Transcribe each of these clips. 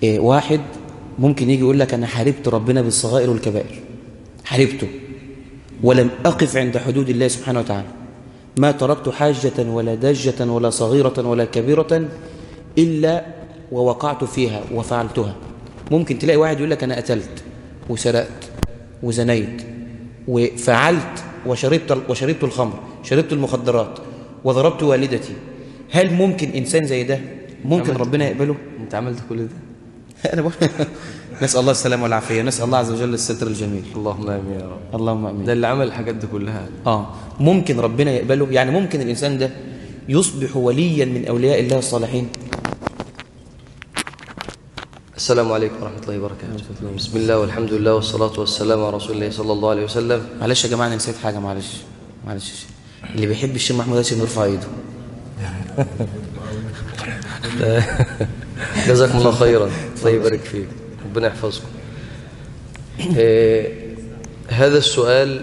واحد ممكن يجي يقول لك أنا حاربت ربنا بالصغائر والكبائر، حاربته ولم أقف عند حدود الله سبحانه وتعالى، ما تركت حاجة ولا داجة ولا صغيرة ولا كبيرة إلا ووقعت فيها وفعلتها. ممكن تلاقي واحد يقول لك أنا قتلت وسرقت وزنيت وفعلت وشربت الخمر، شربت المخدرات وضربت والدتي. هل ممكن إنسان زي ده ممكن ربنا يقبله؟ أنت عملت كل ده؟ أنا بقول نسأل الله السلامة والعافية، نسأل الله عز وجل الستر الجميل. اللهم آمين يا رب. اللهم آمين. ده اللي عمل الحاجات دي كلها. ممكن ربنا يقبله؟ يعني ممكن الإنسان ده يصبح وليا من أولياء الله الصالحين؟ السلام عليكم ورحمة الله وبركاته. بسم الله والحمد لله والصلاة والسلام على رسول الله صلى الله عليه وسلم. معلش يا جماعة أنا نسيت حاجة، معلش اللي بيحب الشيخ محمود هاشم يرفع ايده. جزاكم الله خيرا، الله يبارك فيك، ربنا يحفظكم. هذا السؤال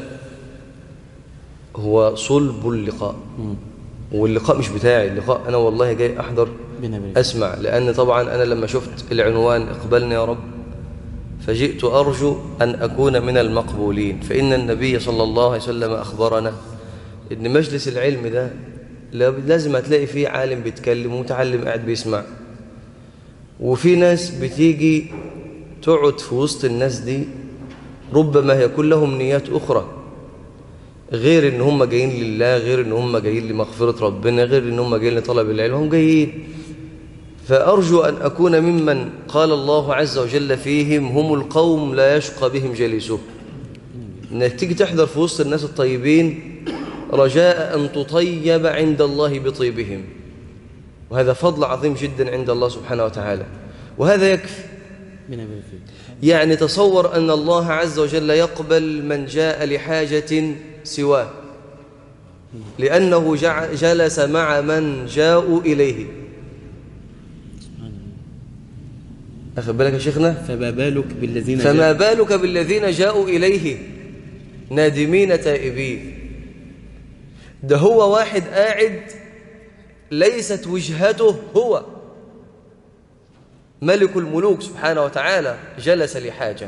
هو صلب اللقاء، واللقاء مش بتاعي، اللقاء أنا والله جاي أحضر أسمع، لأن طبعا أنا لما شفت العنوان اقبلني يا رب فجئت أرجو أن أكون من المقبولين، فإن النبي صلى الله عليه وسلم أخبرنا إن مجلس العلم ده لازم هتلاقي فيه عالم بيتكلم ومتعلم قاعد بيسمع، وفي ناس بتيجي تقعد في وسط الناس دي ربما يكون لهم نيات أخرى غير إن هم جايين لله، غير إن هم جايين لمغفرة ربنا، غير إن هم جايين لطلب العلم، هم جايين. فأرجو أن أكون ممن قال الله عز وجل فيهم هم القوم لا يشقى بهم جليسهم، إنك تيجي تحضر في وسط الناس الطيبين رجاء أن تطيب عند الله بطيبهم، وهذا فضل عظيم جدا عند الله سبحانه وتعالى، وهذا يكفي. يعني تصور أن الله عز وجل يقبل من جاء لحاجة سواه لأنه جلس مع من جاءوا إليه. أخذ بالك يا شيخنا؟ فما بالك بالذين جاءوا إليه نادمين تائبين. ده هو واحد قاعد ليست وجهته هو، ملك الملوك سبحانه وتعالى جلس لحاجة.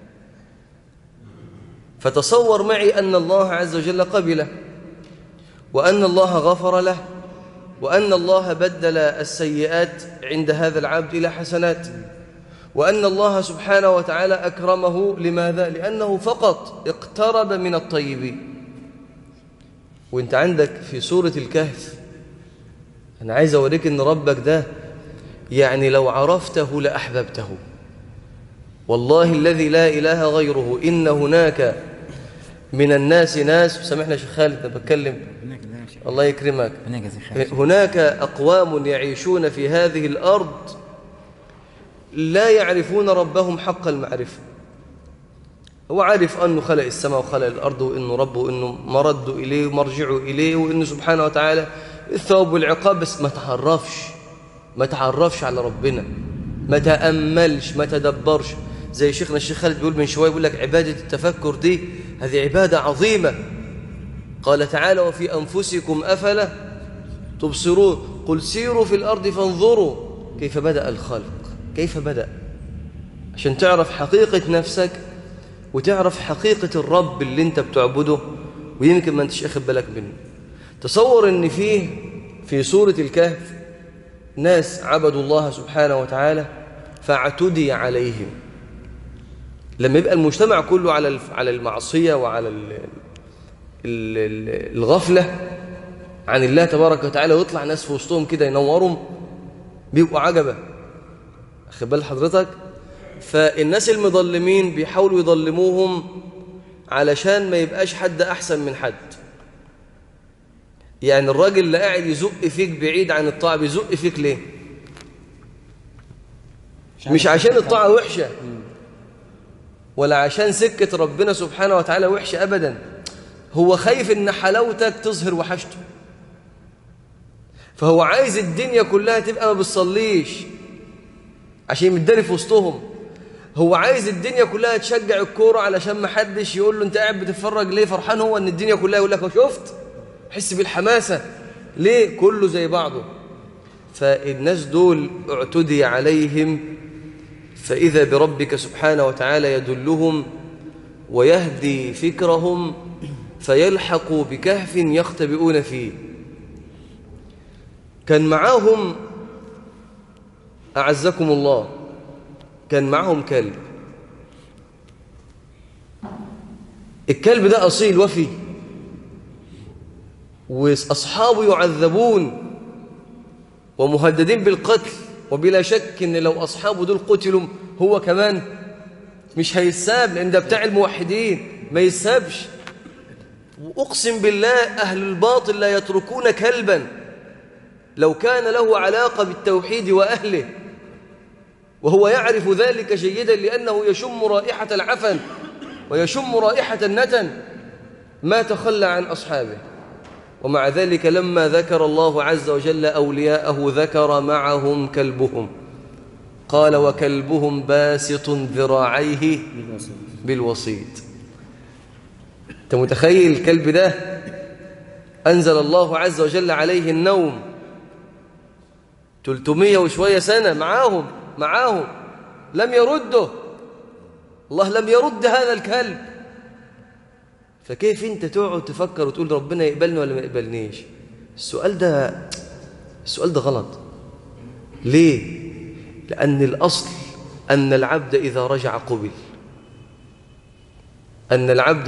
فتصور معي أن الله عز وجل قبله، وأن الله غفر له، وأن الله بدل السيئات عند هذا العبد إلى حسنات، وأن الله سبحانه وتعالى أكرمه. لماذا؟ لأنه فقط اقترب من الطيبين. وانت عندك في سورة الكهف، أنا عايز أوريك أن ربك ده يعني لو عرفته لأحببته، والله الذي لا إله غيره. إن هناك من الناس ناس، سامحنا يا شيخ خالد أنا بتكلم، الله يكرمك، هناك أقوام يعيشون في هذه الأرض لا يعرفون ربهم حق المعرفة. هو عارف أنه خلق السماء وخلق الأرض، وأنه ربه، وأنه مرده إليه ومرجعه إليه، وأنه سبحانه وتعالى الثواب والعقاب، بس ما تعرفش على ربنا، ما تأملش، ما تدبرش. زي شيخنا الشيخ خالد بيقول من شوية، بيقول لك عبادة التفكر دي هذه عبادة عظيمة. قال تعالى وفي أنفسكم أفلا تبصرون قل سيروا في الأرض فانظروا كيف بدأ الخلق، كيف بدأ، عشان تعرف حقيقة نفسك وتعرف حقيقة الرب اللي انت بتعبده، ويمكن ما انتش اخد بالك منه. تصور ان في سورة الكهف ناس عبدوا الله سبحانه وتعالى فاعتدي عليهم. لما يبقى المجتمع كله على المعصية وعلى الغفلة عن الله تبارك وتعالى، ويطلع ناس في وسطهم كده ينورهم، بيبقوا عجبة. أخذ بال حضرتك؟ فالناس المظلمين بيحاولوا يظلموهم علشان ما يبقاش حد أحسن من حد. يعني الراجل اللي قاعد يزق فيك بعيد عن الطاعة بيزق فيك ليه؟ مش عشان الطاعة وحشة ولا عشان سكة ربنا سبحانه وتعالى وحشة أبدا، هو خايف إن حلاوتك تظهر وحشته، فهو عايز الدنيا كلها تبقى ما بتصليش عشان يمدري في وسطهم. هو عايز الدنيا كلها تشجع الكورة علشان ما حدش يقول له انت قاعد بتتفرج ليه، فرحان هو ان الدنيا كلها يقول لك شفت، حس بالحماسة ليه، كله زي بعضه. فالناس دول اعتدي عليهم فإذا بربك سبحانه وتعالى يدلهم ويهدي فكرهم فيلحقوا بكهف يختبئون فيه. كان معاهم أعزكم الله، كان معاهم كلب. الكلب ده أصيل وفي، وأصحابه يعذبون ومهددين بالقتل، وبلا شك إن لو أصحابه دول قتلوا هو كمان مش هيساب، لأن ده بتاع الموحدين ما يسابش. وأقسم بالله أهل الباطل لا يتركون كلبا لو كان له علاقة بالتوحيد وأهله، وهو يعرف ذلك جيدا لأنه يشم رائحة العفن ويشم رائحة النتن، ما تخلى عن أصحابه. ومع ذلك لما ذكر الله عز وجل أولياءه ذكر معهم كلبهم، قال وكلبهم باسط ذراعيه بالوسيط. أنت متخيل الكلب ده أنزل الله عز وجل عليه النوم 300 وشوية سنة معاهم لم يرده الله، لم يرد هذا الكلب. فكيف أنت تقعد تفكر وتقول ربنا يقبلني ولا ما يقبلنيش؟ السؤال ده غلط. ليه؟ لأن الأصل أن العبد إذا رجع قبل، أن العبد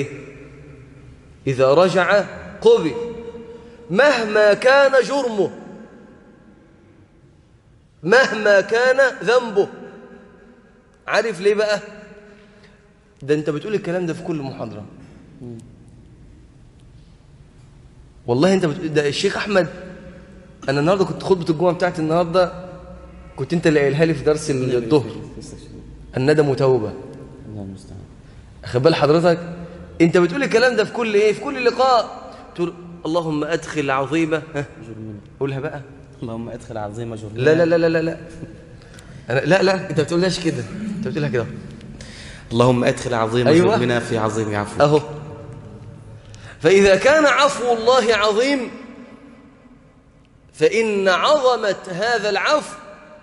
إذا رجع قبل مهما كان جرمه، مهما كان ذنبه. عارف ليه بقى؟ ده أنت بتقول الكلام ده في كل محاضرة. والله أنت بتقول ده. الشيخ أحمد، أنا النهاردة كنت خطبة الجمعة بتاعت النهاردة، كنت أنت اللي قايلها لي في درس الظهر، الندم توبة. أخد بال حضرتك؟ أنت بتقول الكلام ده في كل في كل لقاء، تقول اللهم أدخل عظيمة قولها بقى، اللهم أدخل عظيمة جرمنا. لا لا لا لا لا لا أنت بتقولهاش كده، أنت بتقولها كده. اللهم أدخل عظيمة جرمنا في عظيم عفو. أهو. فإذا كان عفو الله عظيم فإن عظمة هذا العفو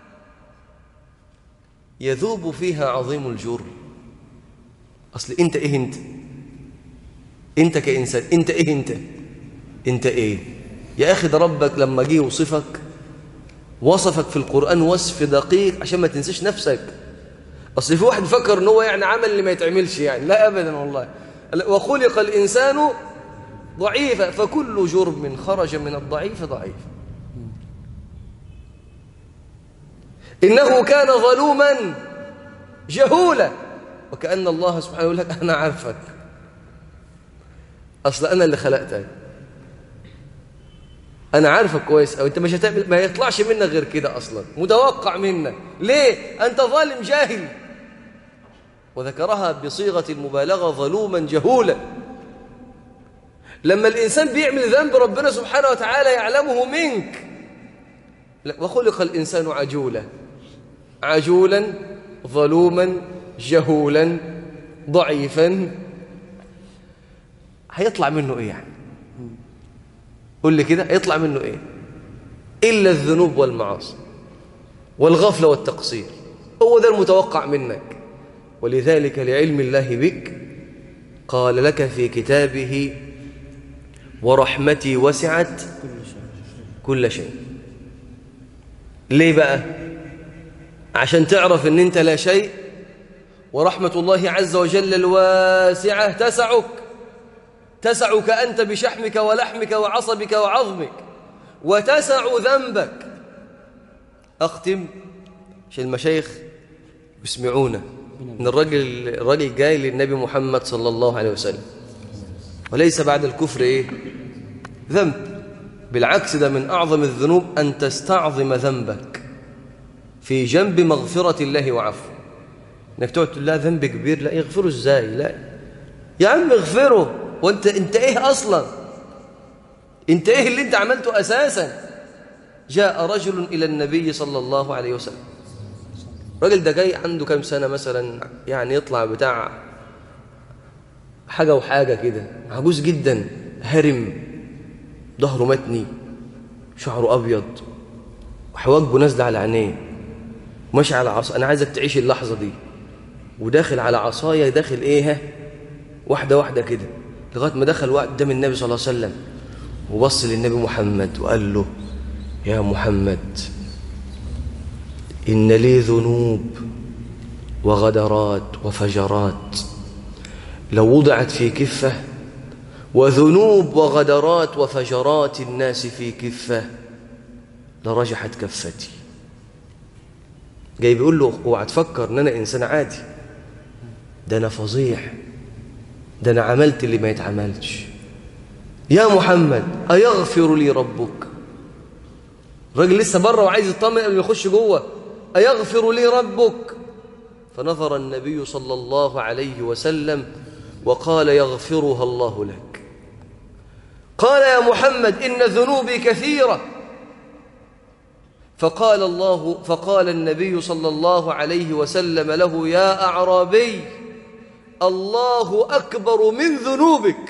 يذوب فيها عظيم الجرم. أصل أنت إيه؟ أنت كإنسان أنت إيه؟ أنت إيه يا أخي؟ ده ربك لما جه وصفك في القرآن وصف دقيق عشان ما تنساش نفسك. أصل في واحد فكر إن هو يعني عمل اللي ما يتعملش، يعني لا أبدا والله. وخلق الإنسان ضعيفا فكل جرم خرج من الضعيف ضعيف. إنه كان ظلوما جهولا، وكأن الله سبحانه يقول لك أنا عارفك، أصل أنا اللي خلقتك، أنا عارفك كويس أو أنت مش هتعمل، ما يطلعش منك غير كده أصلا، متوقع منك. ليه؟ أنت ظالم جاهل. وذكرها بصيغة المبالغة ظلوما جهولا. لما الإنسان بيعمل ذنب ربنا سبحانه وتعالى يعلمه منك. وخلق الإنسان عجولا ظلوما جهولا ضعيفا، هيطلع منه إيه يعني؟ قل لي كده، هيطلع منه إيه؟ إلا الذنوب والمعاصي والغفلة والتقصير، هو ده المتوقع منك. ولذلك لعلم الله بك قال لك في كتابه ورحمتي وسعت كل شيء. ليه بقى؟ عشان تعرف ان انت لا شيء، ورحمة الله عز وجل الواسعة تسعك أنت بشحمك ولحمك وعصبك وعظمك، وتسع ذنبك. أختم عشان المشايخ يسمعونا إن الرجل جاي للنبي محمد صلى الله عليه وسلم، وليس بعد الكفر ذنب، بالعكس ده من أعظم الذنوب أن تستعظم ذنبك في جنب مغفرة الله وعفو. إنك تقعد تقول لا ذنب كبير، لا يغفره إزاي؟ لا يا عم اغفره، وانت إيه أصلا؟ انت إيه اللي انت عملته أساسا؟ جاء رجل إلى النبي صلى الله عليه وسلم، الراجل ده جاي عنده كام سنة مثلا، يعني يطلع بتاع حاجة وحاجة كده، عجوز جدا، هرم، ظهره متني، شعره أبيض، وحواجبه نازلة على عينيه، ماشي على عصا، أنا عايزك تعيش اللحظة دي، وداخل على عصاية، داخل إيه، واحدة واحدة كده، لغاية ما دخل قدام النبي صلى الله عليه وسلم، وبص للنبي محمد وقال له: يا محمد، إن لي ذنوب وغدرات وفجرات لو وضعت في كفة، وذنوب وغدرات وفجرات الناس في كفة لرجحت كفتي. جاي بيقول له: اوعى تفكر ان انا انسان عادي، ده انا فظيع، ده انا عملت اللي ما يتعملش. يا محمد، ايغفر لي ربك؟ الراجل لسه بره وعايز يطمن قبل ما يخش جوه. ايغفر لي ربك؟ فنظر النبي صلى الله عليه وسلم وقال: يغفرها الله لك. قال: يا محمد، إن ذنوبي كثيرة. فقال النبي صلى الله عليه وسلم له: يا أعرابي، الله أكبر من ذنوبك،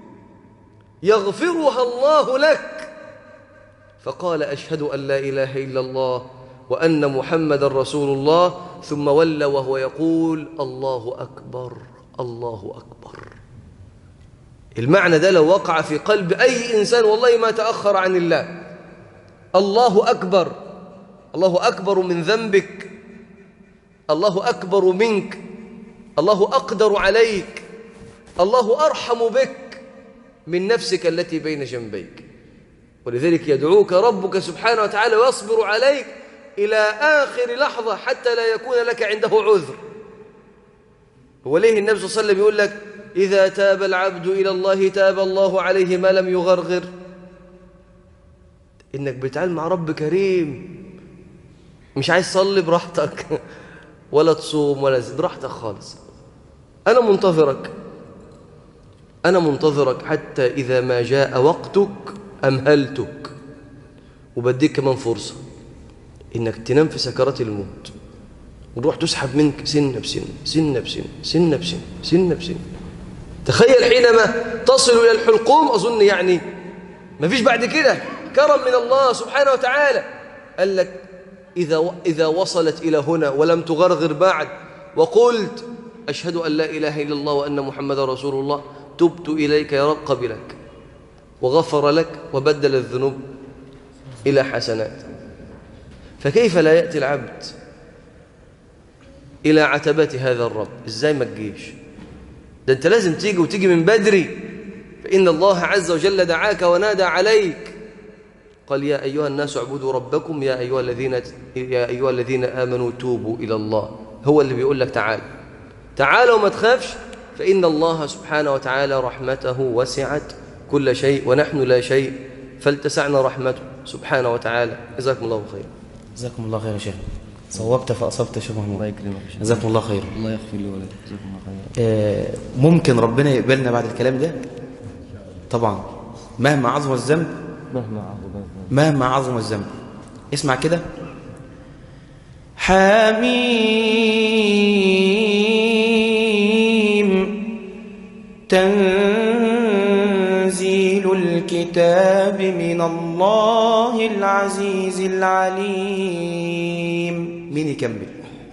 يغفرها الله لك. فقال: أشهد أن لا إله إلا الله وأن محمد رسول الله، ثم ولى وهو يقول: الله أكبر، الله أكبر. المعنى ده لو وقع في قلب أي إنسان والله ما تأخر عن الله. الله أكبر، الله أكبر من ذنبك، الله أكبر منك، الله أقدر عليك، الله أرحم بك من نفسك التي بين جنبيك. ولذلك يدعوك ربك سبحانه وتعالى ويصبر عليك إلى آخر لحظة حتى لا يكون لك عنده عذر. وليه النبي صلى الله عليه وسلم يقول لك: إذا تاب العبد إلى الله تاب الله عليه ما لم يغرغر. إنك بتعامل مع رب كريم، مش عايز تصلي براحتك ولا تصوم ولا براحتك خالص. أنا منتظرك، أنا منتظرك حتى إذا ما جاء وقتك أمهلتك، وبديك كمان فرصة إنك تنام في سكرات الموت، ونروح تسحب منك سنة بسنة، سنة بسنة، سنة بسنة، سنة بسنة. تخيل حينما تصل إلى الحلقوم، أظن يعني ما فيش بعد كده كرم من الله سبحانه وتعالى. قال لك: إذا وصلت إلى هنا ولم تغرغر بعد، وقلت: أشهد أن لا إله إلا الله وأن محمد رسول الله، تبت إليك يا رب، قبلك وغفر لك وبدل الذنوب إلى حسنات. فكيف لا يأتي العبد إلى عتبات هذا الرب؟ إزاي ما تجيش؟ ده أنت لازم تيجي، وتيجي من بدري، فإن الله عز وجل دعاك ونادى عليك، قال: يا أيها الناس اعبدوا ربكم، يا أيها الذين آمنوا توبوا إلى الله. هو اللي بيقول لك تعال تعال وما تخافش، فإن الله سبحانه وتعالى رحمته وسعت كل شيء ونحن لا شيء، فلتسعنا رحمته سبحانه وتعالى. جزاكم الله خيرا. جزاكم الله خير يا شيخ، صوبت فأصبت يا شيخ محمود. الله يكرمك. جزاكم الله خير. الله يغفر لي ولك. جزاكم الله خير. ممكن ربنا يقبلنا بعد الكلام ده؟ طبعا، مهما عظم الذنب، مهما عظم الذنب. اسمع كده: حميم تنزيل الكتاب من الله العزيز العليم. مين يكمل؟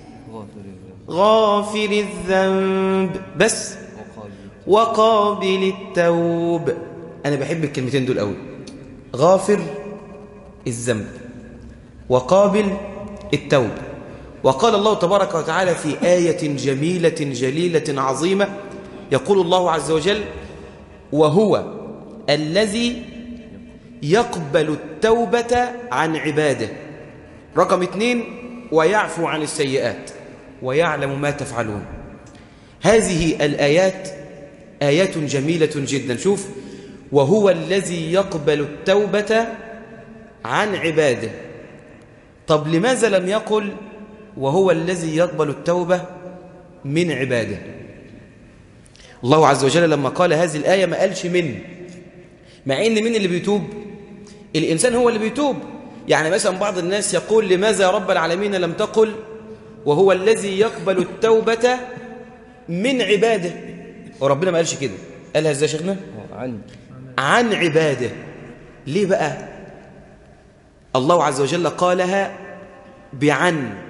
غافر الذنب بس، وقابل التوب. أنا بحب الكلمتين دول قوي، غافر الذنب وقابل التوب. وقال الله تبارك وتعالى في آية جميلة جليلة عظيمة، يقول الله عز وجل: وهو الذي يقبل التوبة عن عباده. رقم 2: ويعفو عن السيئات ويعلم ما تفعلون. هذه الآيات آيات جميلة جدا. شوف: وهو الذي يقبل التوبة عن عباده. طب لماذا لم يقل وهو الذي يقبل التوبة من عباده؟ الله عز وجل لما قال هذه الآية ما قالش من، مع إن من اللي بيتوب؟ الإنسان هو اللي بيتوب. يعني مثلا بعض الناس يقول: لماذا يا رب العالمين لم تقل وهو الذي يقبل التوبة من عباده؟ وربنا ما قالش كده. قالها ازاي يا شيخنا؟ عن عباده. ليه بقى الله عز وجل قالها بعن؟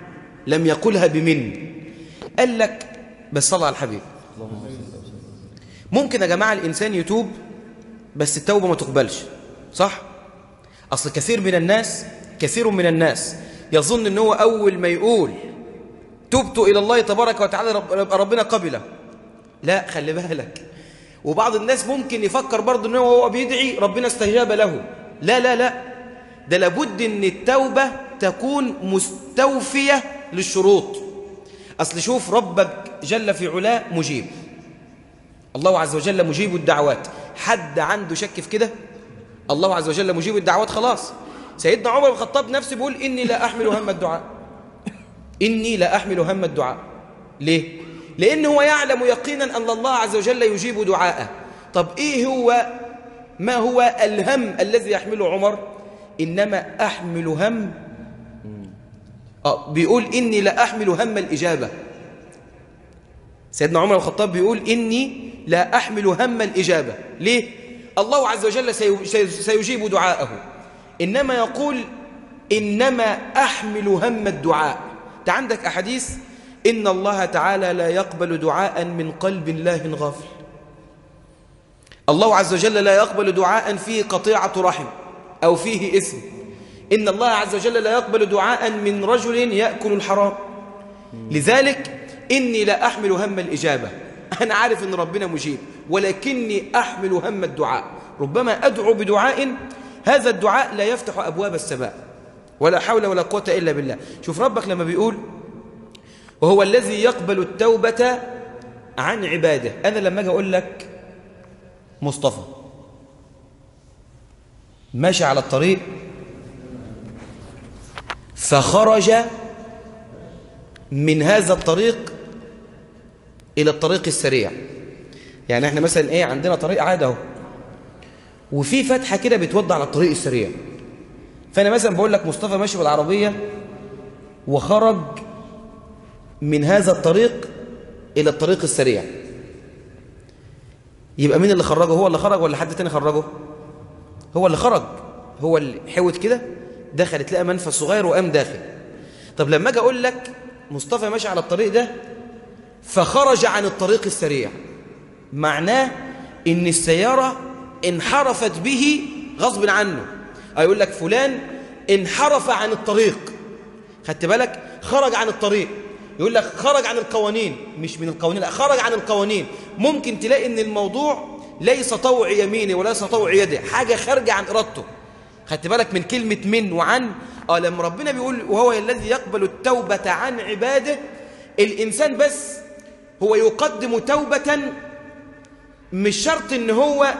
لم يقلها بمن. قال لك بس صلى على الحبيب. ممكن يا جماعة الإنسان يتوب بس التوبة ما تقبلش، صح؟ أصل كثير من الناس يظن أنه أول ما يقول تبت إلى الله تبارك وتعالى ربنا قبله. لا، خلي بالك. وبعض الناس ممكن يفكر برضه أنه هو بيدعي ربنا استجاب له. لا لا لا، ده لابد أن التوبة تكون مستوفية للشروط. أصل شوف، ربك جل في علاه مجيب، الله عز وجل مجيب الدعوات. حد عنده شك في كده؟ الله عز وجل مجيب الدعوات خلاص. سيدنا عمر بن الخطاب نفسه بيقول إني لا أحمل هم الدعاء، إني لا أحمل هم الدعاء. ليه؟ لأنه هو يعلم يقينا أن الله عز وجل يجيب دعاءه. طب ما هو الهم الذي يحمله عمر؟ إنما أحمل هم بيقول إني لا أحمل هم الإجابة. سيدنا عمر بن الخطاب بيقول إني لا أحمل هم الإجابة. ليه؟ الله عز وجل سيجيب دعاءه، إنما يقول إنما أحمل هم الدعاء. أنت عندك أحاديث إن الله تعالى لا يقبل دعاء من قلب الله غافل. الله عز وجل لا يقبل دعاء فيه قطيعة رحم أو فيه إثم. إن الله عز وجل لا يقبل دعاء من رجل يأكل الحرام. لذلك إني لا أحمل هم الإجابة. أنا عارف أن ربنا مجيب، ولكني أحمل هم الدعاء. ربما أدعو بدعاء هذا الدعاء لا يفتح أبواب السماء، ولا حول ولا قوة إلا بالله. شوف ربك لما بيقول وهو الذي يقبل التوبة عن عباده. أنا لما أجي أقول لك مصطفى ماشي على الطريق فخرج من هذا الطريق إلى الطريق السريع، يعني احنا مثلا عندنا طريق عادي اهو، وفي فتحة كده بتودع على الطريق السريع. فأنا مثلا بقول لك مصطفى ماشي بالعربية وخرج من هذا الطريق إلى الطريق السريع، يبقى مين اللي خرجه؟ هو اللي خرج ولا حد تاني خرجه؟ هو اللي خرج، هو اللي حوت كده دخل تلاقي منفذ صغير وقام داخل. طب لما اجي اقول لك مصطفى ماشي على الطريق ده فخرج عن الطريق السريع، معناه ان السيارة انحرفت به غصب عنه. يقول لك فلان انحرف عن الطريق، خدت بالك؟ خرج عن الطريق. يقول لك خرج عن القوانين، مش من القوانين، لا، خرج عن القوانين. ممكن تلاقي ان الموضوع ليس طوع يمينه وليس طوع يده، حاجة خارجة عن إرادته. خدت بالك من كلمة من وعن؟ لما ربنا بيقول وهو الذي يقبل التوبة عن عباده، الإنسان بس هو يقدم توبة، مش شرط ان هو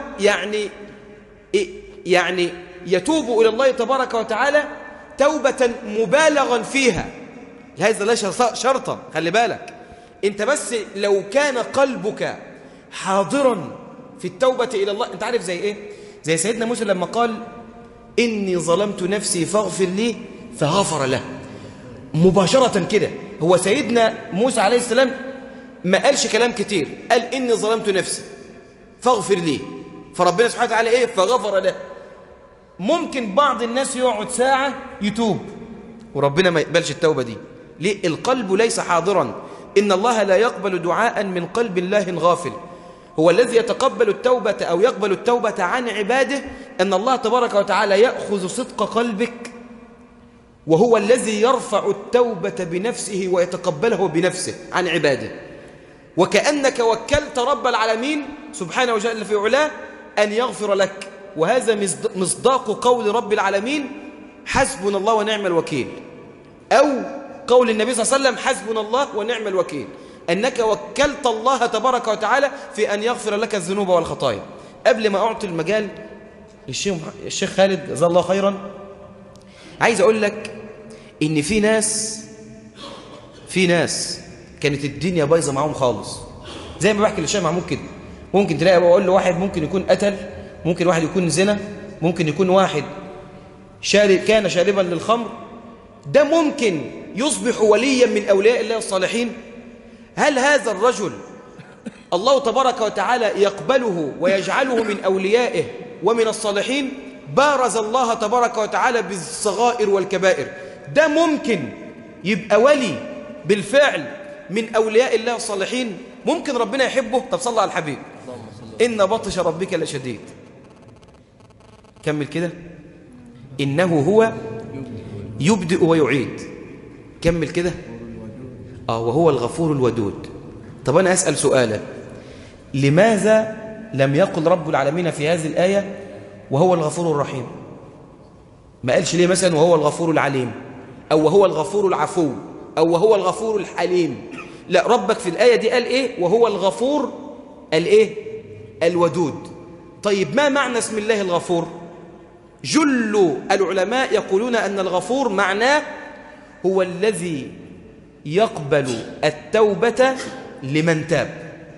يعني يتوب إلى الله تبارك وتعالى توبة مبالغا فيها، هذا ليس شرطا. خلي بالك انت بس لو كان قلبك حاضرا في التوبة إلى الله. انت عارف زي ايه؟ زي سيدنا موسى لما قال إني ظلمت نفسي فاغفر لي فغفر له. مباشرة كده هو سيدنا موسى عليه السلام ما قالش كلام كتير، قال إني ظلمت نفسي فاغفر لي، فربنا سبحانه وتعالى فغفر له. ممكن بعض الناس يقعد ساعة يتوب وربنا ما يقبلش التوبة دي. ليه؟ القلب ليس حاضرا. إن الله لا يقبل دعاء من قلب الله غافل. هو الذي يتقبل التوبة أو يقبل التوبة عن عباده، أن الله تبارك وتعالى يأخذ صدق قلبك، وهو الذي يرفع التوبة بنفسه ويتقبله بنفسه عن عباده، وكأنك وكلت رب العالمين سبحانه وجل في علاه أن يغفر لك. وهذا مصداق قول رب العالمين حسبنا الله ونعم الوكيل، أو قول النبي صلى الله عليه وسلم حسبنا الله ونعم الوكيل، أنك وكلت الله تبارك وتعالى في أن يغفر لك الذنوب والخطايا. قبل ما أعطي المجال للشيخ خالد جزاه الله خيرا، عايز أقول لك إن في ناس كانت الدنيا بايظة معهم خالص، زي ما بحكي للشيخ محمود كده. ممكن تلاقي بقول له واحد ممكن يكون قتل، ممكن واحد يكون زنا، ممكن يكون واحد كان شاربا للخمر، ده ممكن يصبح وليا من أولياء الله الصالحين. هل هذا الرجل الله تبارك وتعالى يقبله ويجعله من أوليائه ومن الصالحين؟ بارز الله تبارك وتعالى بالصغائر والكبائر. ده ممكن يبقى ولي بالفعل من أولياء الله الصالحين ممكن ربنا يحبه. طب صلى على الحبيب، إن بطش ربك لشديد. كمل كده، إنه هو يبدئ ويعيد. كمل كده، وهو الغفور الودود. طب أنا أسأل سؤالا، لماذا لم يقل رب العالمين في هذه الآية وهو الغفور الرحيم؟ ما قالش ليه مثلا وهو الغفور العليم، أو وهو الغفور العفو، أو وهو الغفور الحليم؟ لا، ربك في الآية دي قال إيه؟ وهو الغفور الإيه؟ الودود. طيب ما معنى اسم الله الغفور؟ جل العلماء يقولون أن الغفور معناه هو الذي يقبل التوبة لمن تاب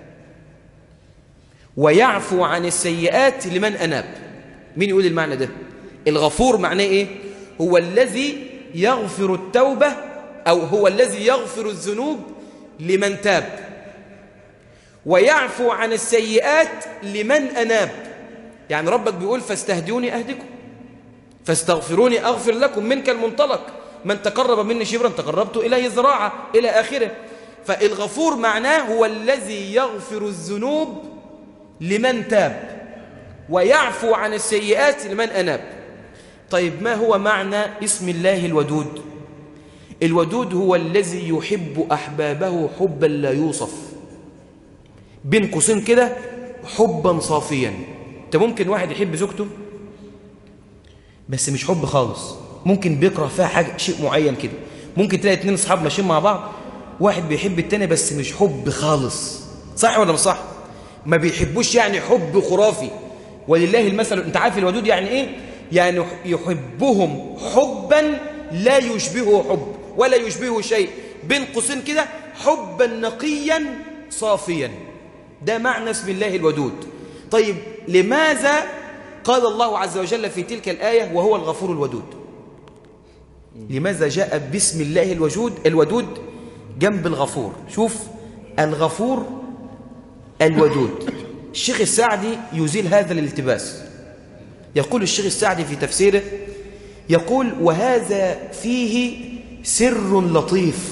ويعفو عن السيئات لمن أناب. مين يقول المعنى ده؟ الغفور معناه إيه؟ هو الذي يغفر التوبة، أو هو الذي يغفر الذنوب لمن تاب ويعفو عن السيئات لمن أناب. يعني ربك بيقول فاستهدوني أهدكم، فاستغفروني أغفر لكم. منك المنطلق، من تقرب مني شبرا تقربت إليه ذراعا إلى آخره. فالغفور معناه هو الذي يغفر الذنوب لمن تاب ويعفو عن السيئات لمن أناب. طيب ما هو معنى اسم الله الودود؟ الودود هو الذي يحب أحبابه حبا لا يوصف، بين قوسين كده حبا صافيا. انت ممكن واحد يحب زوجته بس مش حب خالص، ممكن بيكره فيها حاجة شيء معين كده. ممكن تلاقي اتنين اصحاب ماشيين مع بعض، واحد بيحب التاني بس مش حب خالص، صح ولا مش صح؟ ما بيحبوش يعني حب خرافي. ولله المثل. انت عارف الودود يعني ايه؟ يعني يحبهم حبا لا يشبهه حب ولا يشبهه شيء، بين قوسين كده حبا نقيا صافيا. ده معنى اسم الله الودود. طيب لماذا قال الله عز وجل في تلك الآية وهو الغفور الودود؟ لماذا جاء باسم الله الودود جنب الغفور؟ شوف، الغفور الودود. الشيخ السعدي يزيل هذا الالتباس. يقول الشيخ السعدي في تفسيره، يقول وهذا فيه سر لطيف،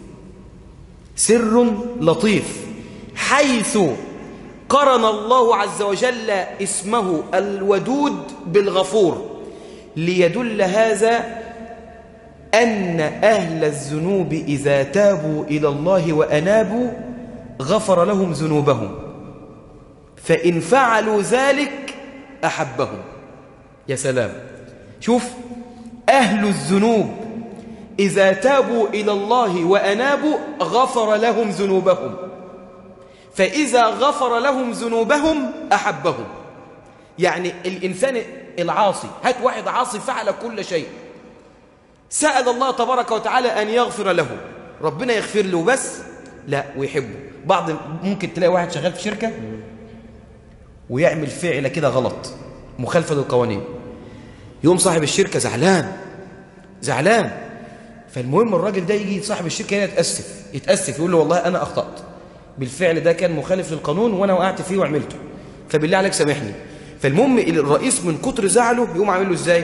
سر لطيف، حيث قرن الله عز وجل اسمه الودود بالغفور، ليدل هذا أن أهل الذنوب إذا تابوا إلى الله وأنابوا غفر لهم ذنوبهم، فإن فعلوا ذلك أحبهم. يا سلام، شوف، أهل الذنوب إذا تابوا إلى الله وأنابوا غفر لهم ذنوبهم، فإذا غفر لهم ذنوبهم أحبهم. يعني الإنسان العاصي، هات واحد عاصي فعل كل شيء، سأل الله تبارك وتعالى أن يغفر له، ربنا يغفر له بس؟ لا، ويحبه. بعض ممكن تلاقي واحد شغال في شركة ويعمل فعل كده غلط مخالفة للقوانين، يوم صاحب الشركة زعلان. فالمهم الراجل ده يجي صاحب الشركة هنا يتأسف يقول له والله أنا أخطأت، بالفعل ده كان مخالف للقانون وأنا وقعت فيه وعملته، فبالله عليك سامحني. فالمهم الرئيس من كتر زعله يقوم عامل له إزاي؟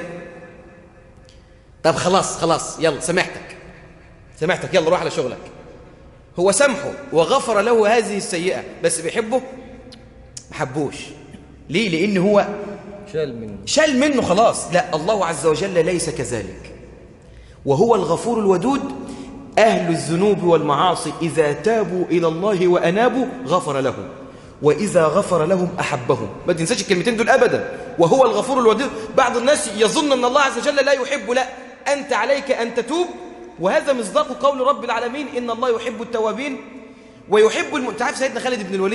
طب خلاص يلا سامحتك يلا روح على شغلك. هو سامحه وغفر له هذه السيئة، بس بيحبه؟ ما حبوش. ليه؟ لأن هو شال منه خلاص. لا، الله عز وجل ليس كذلك، وهو الغفور الودود. أهل الذنوب والمعاصي إذا تابوا إلى الله وأنابوا غفر لهم، وإذا غفر لهم أحبهم. ما تنساش الكلمتين دول أبدا، وهو الغفور الودود. بعض الناس يظن أن الله عز وجل لا يحب، لا، أنت عليك أن تتوب، وهذا مصداق قول رب العالمين إن الله يحب التوابين ويحب أنت عارف سيدنا خالد بن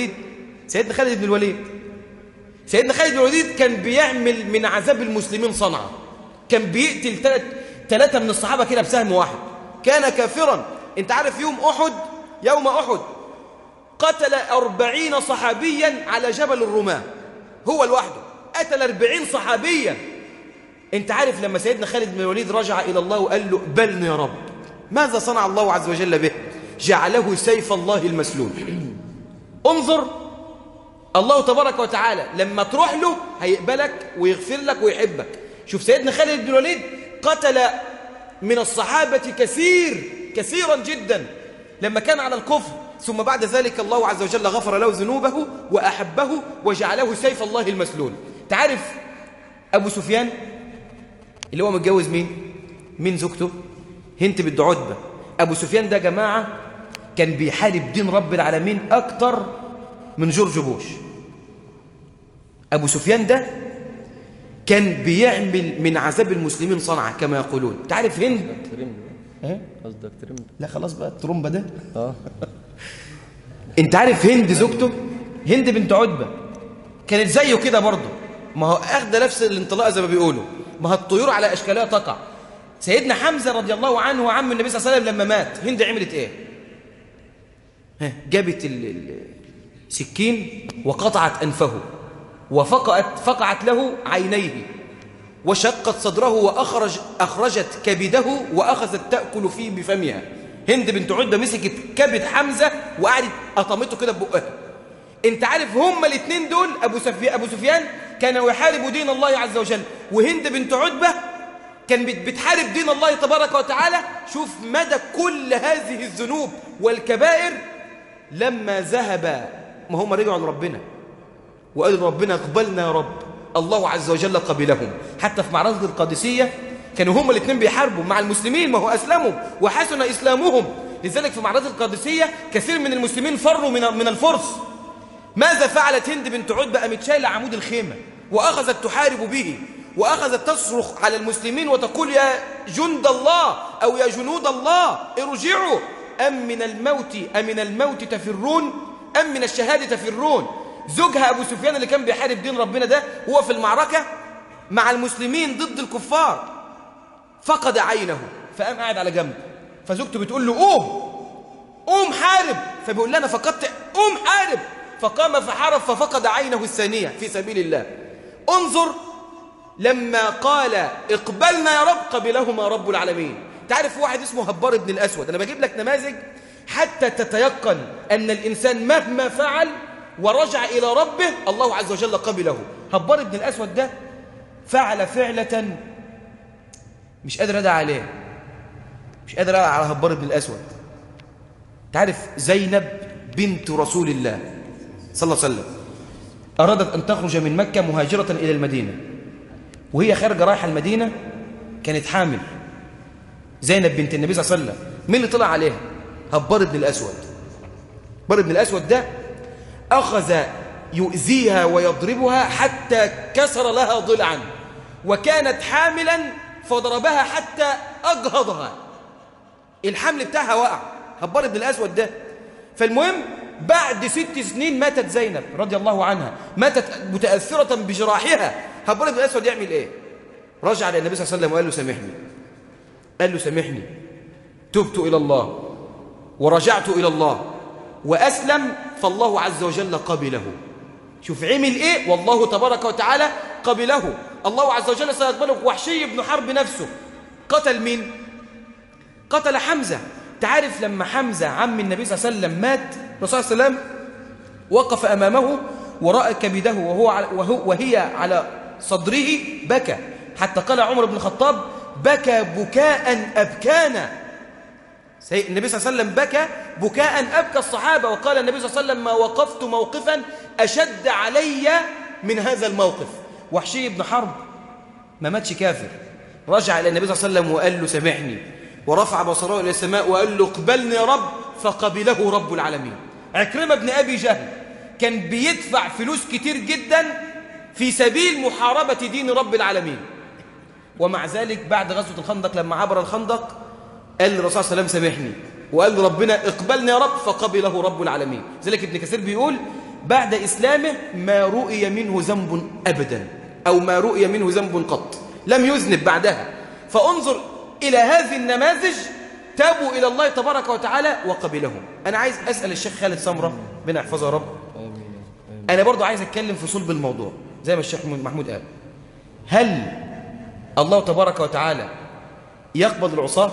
الوليد كان بيعمل من عذاب المسلمين صنعة، كان بيقتل ثلاثة من الصحابة كده بسهم واحد، كان كافرا. انت عارف يوم أحد قتل 40 صحابيا على جبل الرماة، هو لوحده قتل 40 صحابيا. انت عارف لما سيدنا خالد بن الوليد رجع إلى الله وقال له بلني يا رب، ماذا صنع الله عز وجل به؟ جعله سيف الله المسلول. انظر، الله تبارك وتعالى لما تروح له هيقبلك ويغفر لك ويحبك. شوف سيدنا خالد بن الوليد قتل من الصحابة كثيرا جدا، لما كان على الكفر، ثم بعد ذلك الله عز وجل غفر له ذنوبه وأحبه وجعله سيف الله المسلول. تعرف أبو سفيان اللي هو متجوز مين زوجته؟ هند بنت عتبة. أبو سفيان ده جماعة كان بيحارب دين رب العالمين أكتر من جورج بوش. أبو سفيان ده كان بيعمل من عذاب المسلمين صنعة كما يقولون. تعرف هند؟ قصدك ترمب؟ لا خلاص بقى الترمبة ده. انت عارف هند زوجته؟ هند بنت عتبة كانت زيه كده برضه، ما هو اخذ نفس الانطلاق زي ما بيقولوا، ما هو الطيور على اشكالها تقع. سيدنا حمزة رضي الله عنه وعم النبي صلى الله عليه وسلم لما مات، هند عملت ايه؟ جابت السكين وقطعت انفه وفقعت له عينيه وشقت صدره وأخرجت كبده وأخذت تأكل فيه بفمها. هند بنت عتبة مسكت كبد حمزة وقعدت قطمته كده ببقها. انت عارف هما الاثنين دول أبو سفيان كانوا يحاربوا دين الله عز وجل، وهند بنت عتبة كان بتحارب دين الله تبارك وتعالى. شوف مدى كل هذه الذنوب والكبائر لما ذهب، ما هم رجعوا لربنا وقالوا ربنا اقبلنا يا رب، الله عز وجل قبلهم. حتى في معركة القادسية كانوا هما الاثنين بيحاربوا مع المسلمين، ما هو أسلموا وحسن إسلامهم. لذلك في معركة القادسية كثير من المسلمين فروا من الفرس. ماذا فعلت هند بنت عتبة؟ قامت شايلة عمود الخيمة وأخذت تحارب به، وأخذت تصرخ على المسلمين وتقول يا جند الله أو يا جنود الله ارجعوا، أم من الموت تفرون أم من الشهادة تفرون. زوجها أبو سفيان اللي كان بيحارب دين ربنا ده هو في المعركة مع المسلمين ضد الكفار فقد عينه، فقام قاعد على جنب، فزوجته بتقول له قوم حارب، فبيقول لنا فقدت، قوم حارب، فقام فحارب ففقد عينه الثانية في سبيل الله. انظر لما قال اقبلنا يا رب قبلهما رب العالمين. تعرف واحد اسمه هبار بن الأسود، أنا بجيب لك نماذج حتى تتيقن أن الإنسان مهما فعل ورجع إلى ربه الله عز وجل قبله. هبار بن الأسود ده فعل فعلة مش قادر أدعى عليه، مش قادر أدعى على هبار بن الأسود. تعرف زينب بنت رسول الله صلى الله عليه وسلم أرادت أن تخرج من مكة مهاجرة إلى المدينة، وهي خارجة رايحة المدينة كانت حامل، زينب بنت النبي صلى الله عليه وسلم. مين اللي طلع عليها؟ هبار بن الأسود. هبار بن الأسود ده أخذ يؤذيها ويضربها حتى كسر لها ضلعا، وكانت حاملا فضربها حتى أجهضها، الحمل بتاعها وقع. هبار بن الأسود ده. فالمهم بعد 6 سنين ماتت زينب رضي الله عنها، ماتت متأثرة بجراحها. هبار بن الأسود يعمل إيه؟ رجع للنبي صلى الله عليه وسلم وقال له سامحني، قال له سامحني، تبت إلى الله ورجعت إلى الله وأسلم، فالله عز وجل قبله. شوف عمل إيه؟ والله تبارك وتعالى قبله. الله عز وجل سيقبله. وحشي بن حرب نفسه قتل مين؟ قتل حمزة. تعرف لما حمزة عم النبي صلى الله عليه وسلم مات، الرسول صلى الله عليه وسلم وقف أمامه ورأى كبده وهي على صدره بكى، حتى قال عمر بن الخطاب بكى بكاء أبكانا. النبي صلى الله عليه وسلم بكى بكاء أبكى الصحابة، وقال النبي صلى الله عليه وسلم ما وقفت موقفا أشد علي من هذا الموقف. وحشي بن حرب ما ماتش كافر، رجع إلى النبي صلى الله عليه وسلم وقال له سامحني، ورفع بصره إلى السماء وقال له اقبلني يا رب، فقبله رب العالمين. عكرمة بن أبي جهل كان بيدفع فلوس كتير جدا في سبيل محاربة دين رب العالمين، ومع ذلك بعد غزوة الخندق لما عبر الخندق قال للرسول صلى الله عليه وسلم سامحني، وقال لربنا اقبلني يا رب، فقبله رب العالمين. ذلك ابن كثير بيقول بعد إسلامه ما رؤي منه ذنب أبدا، أو ما رؤي منه ذنب قط، لم يذنب بعدها. فانظر إلى هذه النماذج، تابوا إلى الله تبارك وتعالى وقبلهم. أنا عايز أسأل الشيخ خالد سمرة ربنا يحفظه يا رب، أنا برضو عايز أتكلم في صلب الموضوع زي ما الشيخ محمود قال. هل الله تبارك وتعالى يقبض العصاة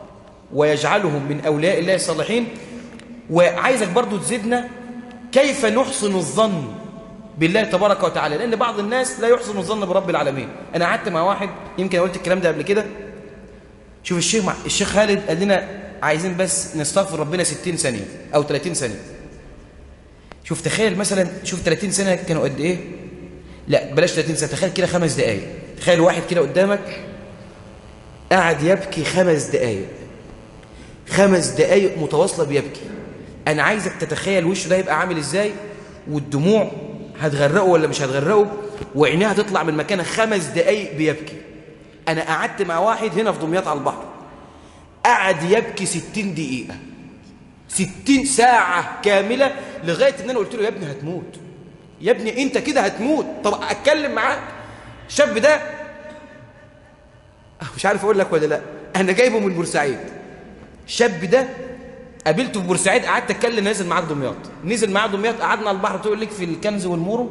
ويجعلهم من أولياء الله الصالحين؟ وعايزك برضو تزيدنا كيف نحسن الظن بالله تبارك وتعالى، لأن بعض الناس لا يحسن الظن برب العالمين. أنا قعدت مع واحد يمكن قلت الكلام ده قبل كده. شوف الشيخ خالد قال لنا عايزين بس نستغفر ربنا 60 ثانية أو 30 ثانية. شوف تخيل مثلا، شوف 30 سنة كانوا قد إيه؟ لا بلاش 30 سنة، تخيل كده 5 دقايق. تخيل واحد كده قدامك قاعد يبكي 5 دقايق، 5 دقايق متواصلة بيبكي. أنا عايزك تتخيل وشه ده يبقى عامل إزاي، والدموع هتغرقه ولا مش هتغرقه، وعينيه هتطلع من مكانها. 5 دقايق بيبكي. أنا قعدت مع واحد هنا في دمياط على البحر قعد يبكي 60 دقيقة، 60 ساعة كاملة، لغاية إن أنا قلت له يا ابني هتموت، يا ابني أنت كده هتموت. طب أتكلم معاه. الشاب ده مش عارف أقول لك ولا لا، أنا جايبه من بورسعيد. الشاب ده قابلته في بورسعيد، قعدت أتكلم، نازل معاه دمياط، نزل معاه دمياط، قعدنا على البحر. تقول لك في الكنز والمورو؟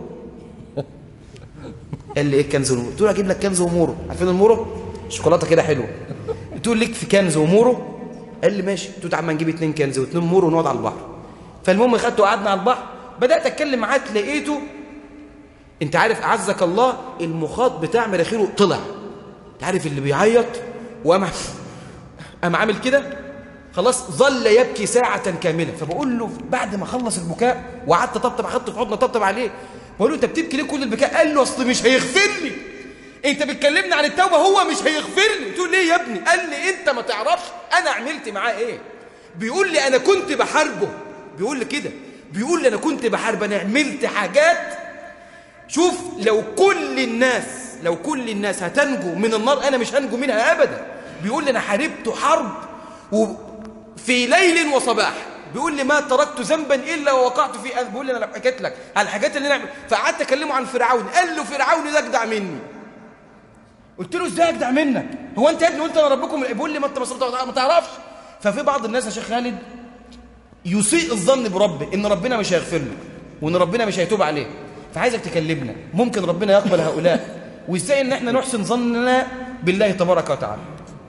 قال لي إيه الكنز والمورو؟ قلت له أجيب لك كنز ومورو. عارفين المورو؟ شوكولاتة كده حلوة. تقول لك في كنز ومورو؟ قال لي ماشي. قلت له تعال ما نجيب 2 كنز و2 مورو ونقعد على البحر. فالمهم خدته وقعدنا على البحر، بدأت أتكلم معاه، لقيته أنت عارف أعزك الله المخاط بتاع مناخيره طلع، أنت عارف اللي بيعيط، وقام عامل كده. خلاص ظل يبكي ساعة كاملة. فبقول له بعد ما خلص البكاء وقعدت طبطب، أخدته في حضنه طبطب عليه، بقول له أنت بتبكي ليه كل البكاء؟ قال له أصل مش هيغفر لي، أنت بتكلمني عن التوبة هو مش هيغفر لي. قلت له ليه يا ابني؟ قال لي أنت ما تعرفش أنا عملت معاه إيه. بيقول لي أنا كنت بحاربه، بيقول لي كده، بيقول لي أنا كنت بحارب، أنا عملت حاجات. شوف لو كل الناس هتنجو من النار أنا مش هنجو منها أبدا. بيقول لي أنا حاربت حرب في ليل وصباح. بيقول لي ما تركت ذنبا إلا ووقعت فيه. بيقول لي أنا لو حكيت لك على الحاجات اللي نعمل. فقعدت أكلمه عن فرعون، قال له فرعون ده أجدع مني. قلت له إزاي أجدع منك؟ هو أنت يا ابني وأنت أنا ربكم؟ بيقول لي ما أنت ما تعرفش. ففي بعض الناس يا شيخ خالد يسيء الظن بربه إن ربنا مش هيغفر له وإن ربنا مش هيتوب عليه. فعايزك تكلمنا، ممكن ربنا يقبل هؤلاء، وإزاي إن احنا نحسن ظننا بالله تبارك وتعالى.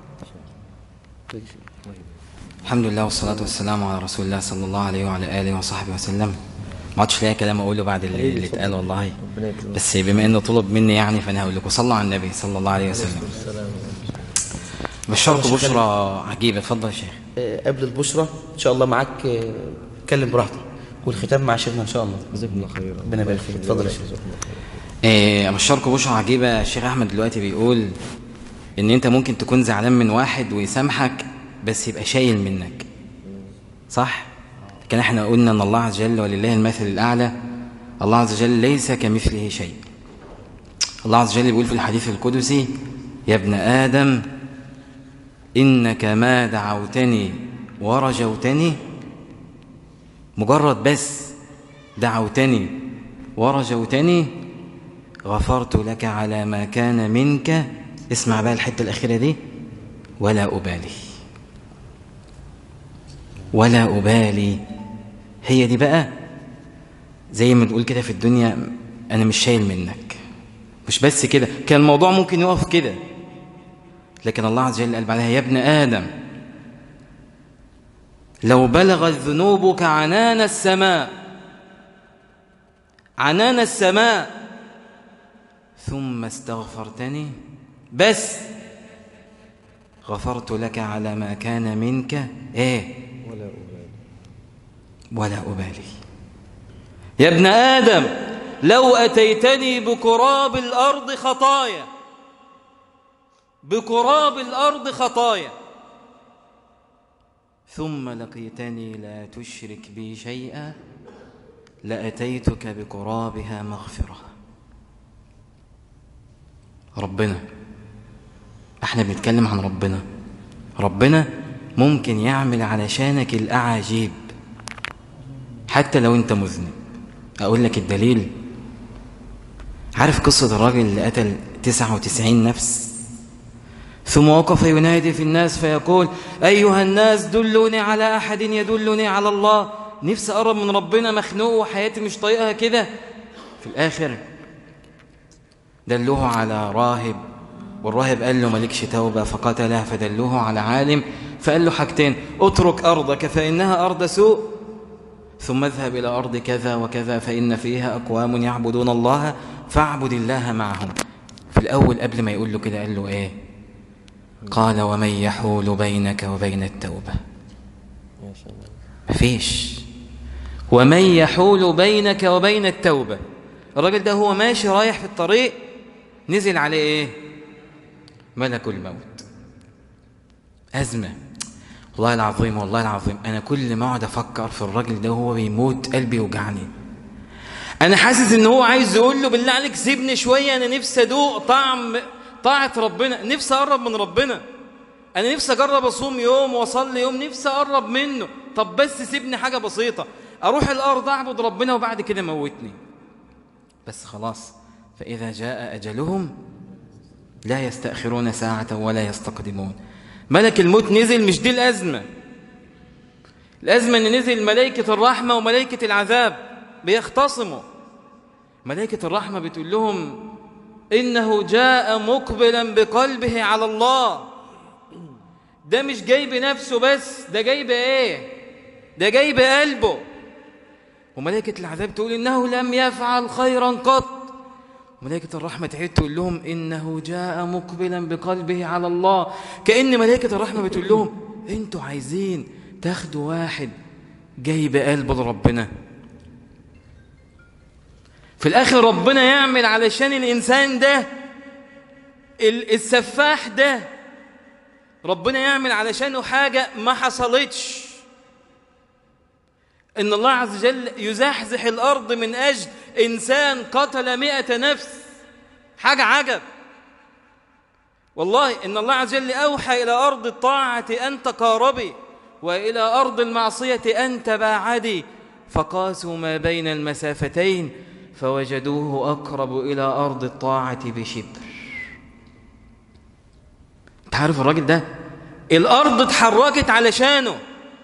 الحمد لله والصلاة والسلام على رسول الله صلى الله عليه وعلى آله وصحبه وسلم. ما عادش ليا كلام أقوله بعد اللي اتقال والله، بس بما إنه طلب مني يعني فأنا هقول لكم صلوا على النبي صلى الله عليه وسلم. بشركم بشرى عجيبة. اتفضل يا شيخ. قبل البشرى إن شاء الله معاك، اتكلم براحتك، والختام مع شيخنا إن شاء الله. جزاكم الله خيرا. ربنا يبارك فيك. اتفضل يا شيخ. بشركم بشرى عجيبة. الشيخ أحمد دلوقتي بيقول إن أنت ممكن تكون زعلان من واحد ويسامحك بس يبقى شايل منك، صح؟ كان احنا قلنا ان الله عز وجل ولله المثل الاعلى، الله عز وجل ليس كمثله شيء. الله عز وجل بيقول في الحديث القدسي يا ابن آدم إنك ما دعوتني ورجوتني، مجرد بس دعوتني ورجوتني غفرت لك على ما كان منك. اسمع بقى الحتة الأخيرة دي، ولا أبالي. ولا أبالي هي دي بقى زي ما تقول كده في الدنيا أنا مش شايل منك. مش بس كده، كان الموضوع ممكن يقف كده، لكن الله عز وجل قال بعدها يا ابن آدم لو بلغت ذنوبك عنان السماء، عنان السماء، ثم استغفرتني بس غفرت لك على ما كان منك ولا أبالي. يا ابن آدم لو أتيتني بقراب الأرض خطايا، بقراب الأرض خطايا، ثم لقيتني لا تشرك بي شيئا لأتيتك بقرابها مغفرة. ربنا، احنا بنتكلم عن ربنا. ربنا ممكن يعمل علشانك الأعاجيب حتى لو انت مذنب. أقول لك الدليل، عارف قصة الراجل اللي قتل 99 نفس ثم وقف ينادي في الناس فيقول أيها الناس دلوني على أحد يدلني على الله. نفسي أقرب من ربنا، مخنوق وحياتي مش طايقها كده. في الآخر دلوه على راهب، والراهب قال له مالكش توبة فقتله، فدلوه على عالم فقال له حاجتين، اترك أرضك فإنها أرض سوء، ثم اذهب إلى أرض كذا وكذا فإن فيها أقوام يعبدون الله فاعبد الله معهم. في الأول قبل ما يقول له كده قال له إيه؟ قال ومن يحول بينك وبين التوبة. مفيش. ومن يحول بينك وبين التوبة. الراجل ده هو ماشي رايح في الطريق، نزل عليه ايه؟ ملك الموت. أزمة. والله العظيم والله العظيم أنا كل ما أقعد أفكر في الراجل ده وهو بيموت قلبي يوجعني. أنا حاسس إن هو عايز يقول له بالله عليك سيبني شوية، أنا نفسي أدوق طعم طاعة ربنا، نفسي أقرب من ربنا، أنا نفسي أجرب أصوم يوم وأصلي يوم، نفسي أقرب منه. طب بس سيبني حاجة بسيطة، أروح الأرض أعبد ربنا وبعد كده موتني. بس خلاص، فإذا جاء أجلهم لا يستأخرون ساعة ولا يستقدمون. ملك الموت نزل، مش دي الأزمة. الأزمة أن نزل ملائكة الرحمة وملائكة العذاب بيختصموا. ملائكة الرحمة بتقول لهم إنه جاء مقبلا بقلبه على الله. ده مش جاي بنفسه بس، ده جاي بإيه؟ ده جاي بقلبه. وملائكة العذاب تقول إنه لم يفعل خيرا قط. ملائكة الرحمة تعيد تقول لهم إنه جاء مقبلا بقلبه على الله. كأن ملائكة الرحمة بتقول لهم أنتوا عايزين تاخدوا واحد جاي بقلب لربنا، في الآخر ربنا يعمل علشان الإنسان ده السفاح ده، ربنا يعمل علشانه حاجة ما حصلتش. إن الله عز وجل يزحزح الأرض من أجل إنسان قتل 100 نفس. حاجة عجب والله. إن الله عز وجل أوحى إلى أرض الطاعة أن تقاربي وإلى أرض المعصية أن تباعدي، فقاسوا ما بين المسافتين فوجدوه أقرب إلى أرض الطاعة بشبر. تعرف الراجل ده الأرض اتحركت علشانه.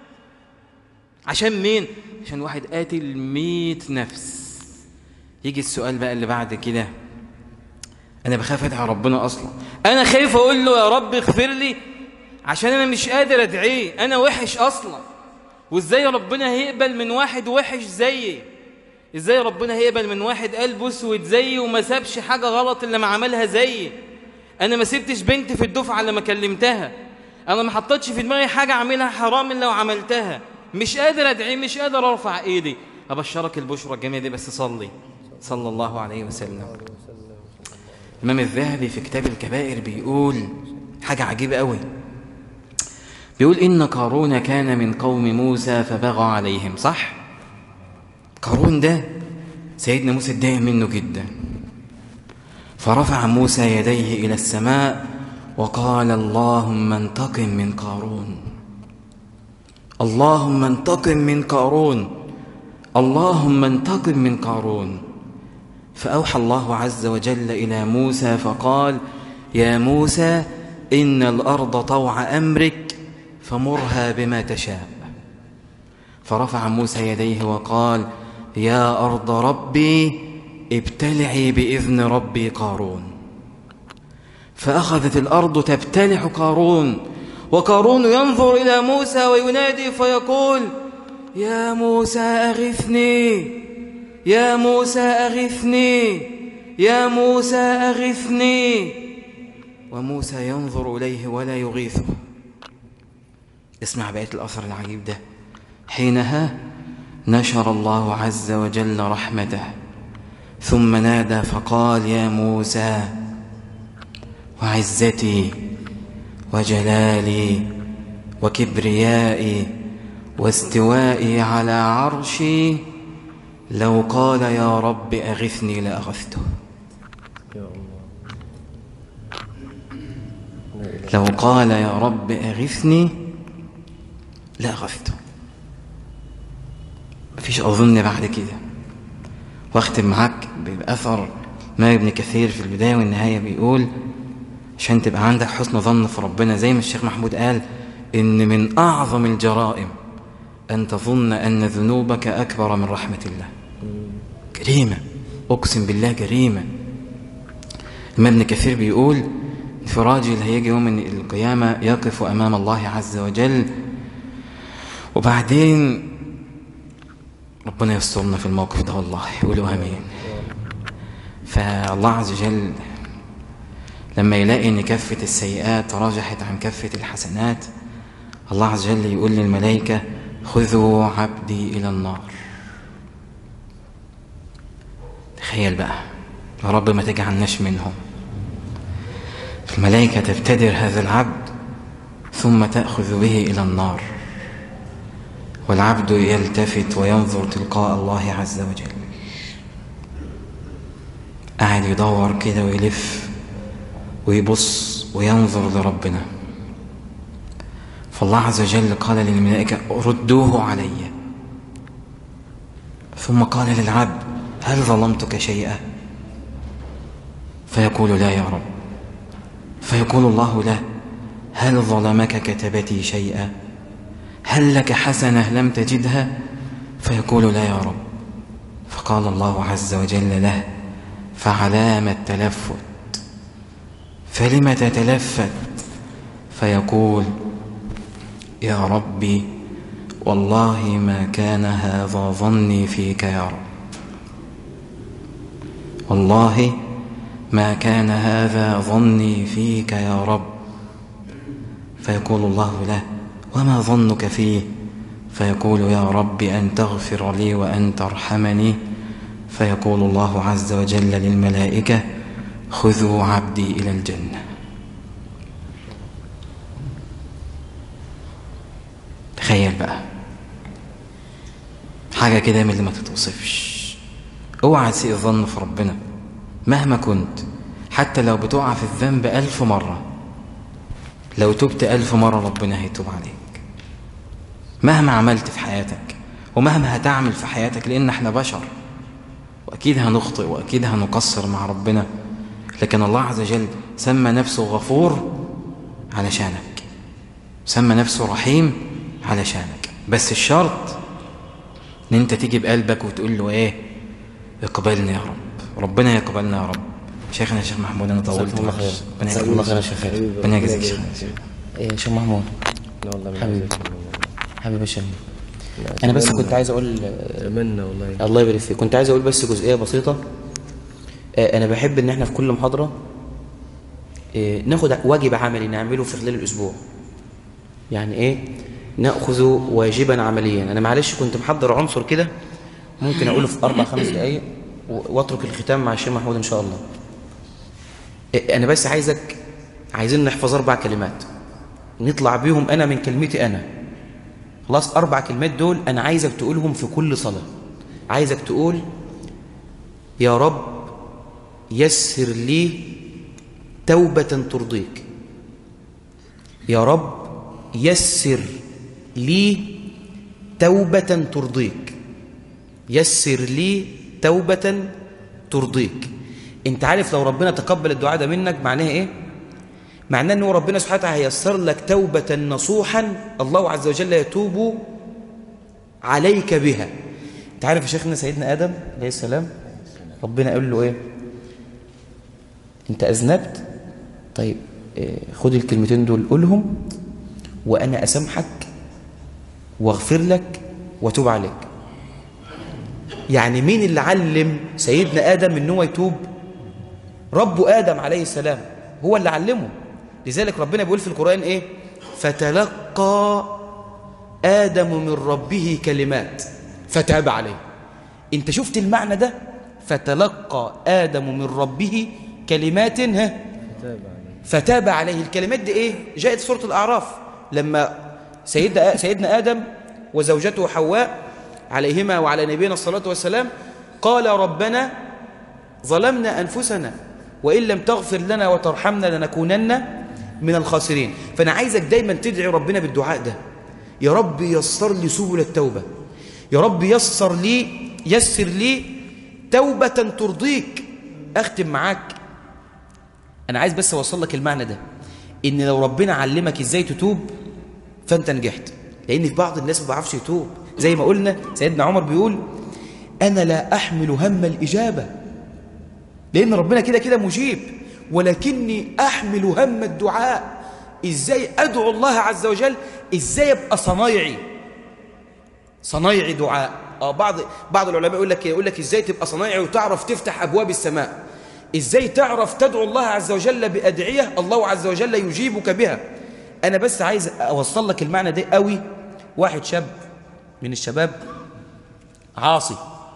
عشان مين؟ عشان واحد قاتل 100 نفس. يجي السؤال بقى اللي بعد كده، أنا بخاف أدعي ربنا أصلا، أنا خايف أقول له يا رب اغفر لي عشان أنا مش قادر أدعيه، أنا وحش أصلا. وإزاي ربنا هيقبل من واحد وحش زيي؟ إزاي ربنا هيقبل من واحد قلبه أسود زيي وما سابش حاجة غلط اللي ما عملها زيي؟ أنا ما سبتش بنت في الدفعة لما كلمتها، أنا ما حطيتش في دماغي حاجة أعملها حرام إلا وعملتها، مش قادر أدعي، مش قادر أرفع إيدي. أبشرك البشرى الجميلة دي، بس صلي صلى الله عليه وسلم. الإمام الذهبي في كتاب الكبائر بيقول حاجة عجيبة قوي. بيقول إن قارون كان من قوم موسى فبغى عليهم. صح؟ قارون ده سيدنا موسى اتضايق منه جدا، فرفع موسى يديه إلى السماء وقال اللهم انتقم من قارون، اللهم انتقم من قارون، اللهم انتقم من قارون. فأوحى الله عز وجل إلى موسى فقال يا موسى إن الأرض طوع أمرك فمرها بما تشاء. فرفع موسى يديه وقال يا أرض ربي ابتلعي بإذن ربي قارون. فأخذت الأرض تبتلع قارون، وقارون ينظر إلى موسى وينادي فيقول يا موسى أغثني، يا موسى أغثني، يا موسى أغثني، وموسى ينظر إليه ولا يغيثه. اسمع بقية الأثر العجيب ده. حينها نشر الله عز وجل رحمته، ثم نادى فقال يا موسى وعزتي وجلالي وكبريائي واستوائي على عرشي لو قال يا رب أغثني لأغثته، لو قال يا رب أغثني لأغثته. مفيش أظن بعد كده. واختم معاك بأثر ما ابن كثير في البداية والنهاية بيقول عشان تبقى عندك حسن ظن في ربنا، زي ما الشيخ محمود قال إن من أعظم الجرائم أن تظن أن ذنوبك أكبر من رحمة الله. جريمة، أقسم بالله جريمة. الإمام ابن كثير بيقول في راجل هيجي يوم القيامة يقف أمام الله عز وجل، وبعدين ربنا يسترنا في الموقف ده والله، يقولوا آمين. فالله عز وجل لما يلاقي ان كفة السيئات رجحت عن كفة الحسنات، الله عز وجل يقول للملائكة خذوا عبدي إلى النار. تخيل بقى، يا رب ما تجعلناش منهم. الملائكة تبتدر هذا العبد ثم تأخذ به إلى النار، والعبد يلتفت وينظر تلقاء الله عز وجل، قاعد يدور كده ويلف ويبص وينظر لربنا. فالله عز وجل قال للملائكة ردوه علي، ثم قال للعبد هل ظلمتك شيئا؟ فيقول لا يا رب. فيقول الله له هل ظلمك كتبتي شيئا؟ هل لك حسنة لم تجدها؟ فيقول لا يا رب. فقال الله عز وجل له فعلام التلفت؟ فلم تتلفت؟ فيقول يا ربي والله ما كان هذا ظني فيك يا رب، والله ما كان هذا ظني فيك يا رب. فيقول الله له وما ظنك فيه؟ فيقول يا رب أن تغفر لي وأن ترحمني. فيقول الله عز وجل للملائكة خذوا عبدي إلى الجنة. تخيل بقى حاجة كده من اللي ما تتوصفش. اوعى تسيء الظن في ربنا مهما كنت، حتى لو بتقع في الذنب 1000 مرة، لو تبت 1000 مرة ربنا هيتوب عليك. مهما عملت في حياتك ومهما هتعمل في حياتك، لأن احنا بشر وأكيد هنخطئ وأكيد هنقصر مع ربنا، لكن الله عز وجل سمى نفسه غفور علشانك، سمى نفسه رحيم علشانك. بس الشرط ان انت تيجي بقلبك وتقول له ايه؟ اقبلني يا رب، ربنا يقبلنا يا رب. شيخنا الشيخ محمود انا طولت. الله خير. ربنا الله خير يا شيخ. ربنا يجزيك شيخ. يا شيخ محمود لا والله حبيبي حبيبي الشيخ، انا بس كنت عايز اقول اتمنى والله. الله يبارك فيك، كنت عايز اقول بس جزئيه بسيطه. انا بحب ان احنا في كل محاضره ناخد واجب عملي نعمله في خلال الاسبوع. يعني ايه ناخذ واجبا عمليا؟ انا معلش كنت محضر عنصر كده ممكن اقوله في 4-5 دقائق واترك الختام مع الشيخ محمود ان شاء الله. انا بس عايزين نحفظ 4 كلمات نطلع بيهم انا من كلمتي انا. خلاص 4 كلمات دول انا عايزك تقولهم في كل صلاة. عايزك تقول يا رب يسر لي توبة ترضيك. يا رب يسر لي توبة ترضيك. يسر لي توبة ترضيك. انت عارف لو ربنا تقبل الدعاء ده منك معناه ايه؟ معناه انه ربنا سبحانه وتعالى هيسر لك توبة نصوحا الله عز وجل يتوب عليك بها. انت عارف يا شيخنا سيدنا آدم عليه السلام ربنا قال له ايه؟ انت أذنبت؟ طيب خد الكلمتين دول قولهم وأنا أسامحك واغفر لك واتوب عليك. يعني مين اللي علم سيدنا آدم ان هو يتوب؟ رب آدم عليه السلام هو اللي علمه. لذلك ربنا بيقول في القرآن ايه؟ فتلقى آدم من ربه كلمات فتاب عليه. انت شفت المعنى ده؟ فتلقى آدم من ربه كلمات فتاب عليه. الكلمات دي ايه؟ جاءت في سورة الأعراف لما سيدنا آدم وزوجته حواء عليهما وعلى نبينا الصلاة والسلام قال ربنا ظلمنا أنفسنا وإن لم تغفر لنا وترحمنا لنكونن من الخاسرين. فأنا عايزك دايما تدعي ربنا بالدعاء ده. يا رب يسر لي سبل التوبة، يا رب يسر لي توبة ترضيك. أختم معاك، أنا عايز بس أوصل لك المعنى ده، إن لو ربنا علمك إزاي تتوب فأنت نجحت. لأن في بعض الناس ما بيعرفش يتوب. زي ما قلنا سيدنا عمر بيقول أنا لا أحمل هم الإجابة، لأن ربنا كده كده مجيب، ولكني أحمل هم الدعاء. إزاي أدعو الله عز وجل؟ إزاي أبقى صنايعي دعاء. بعض العلماء يقول لك إزاي تبقى صنايعي وتعرف تفتح أبواب السماء. إزاي تعرف تدعو الله عز وجل بأدعية الله عز وجل يجيبك بها. أنا بس عايز أوصل لك المعنى ده قوي. واحد شاب من الشباب عاصي،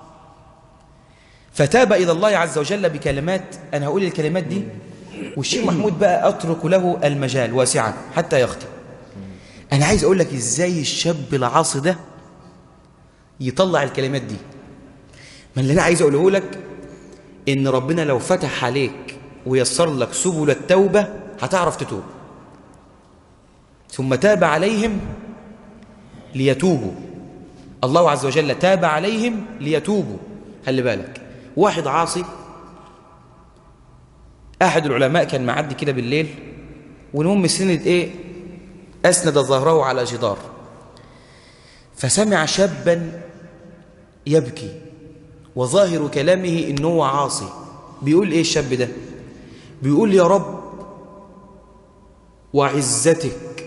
فتاب إلى الله عز وجل بكلمات، أنا هقول الكلمات دي والشيخ محمود بقى أترك له المجال واسعا حتى يختم. أنا عايز أقول لك إزاي الشاب العاصي ده يطلع الكلمات دي. ما اللي أنا عايز أقوله لك إن ربنا لو فتح عليك ويسر لك سبل التوبة هتعرف تتوب. ثم تاب عليهم ليتوبوا، الله عز وجل تاب عليهم ليتوبوا. خلي بالك، واحد عاصي، أحد العلماء كان معدي كده بالليل، والمهم سند إيه، أسند ظهره على جدار، فسمع شابا يبكي وظاهر كلامه إنه هو عاصي. بيقول إيه الشاب ده؟ بيقول يا رب وعزتك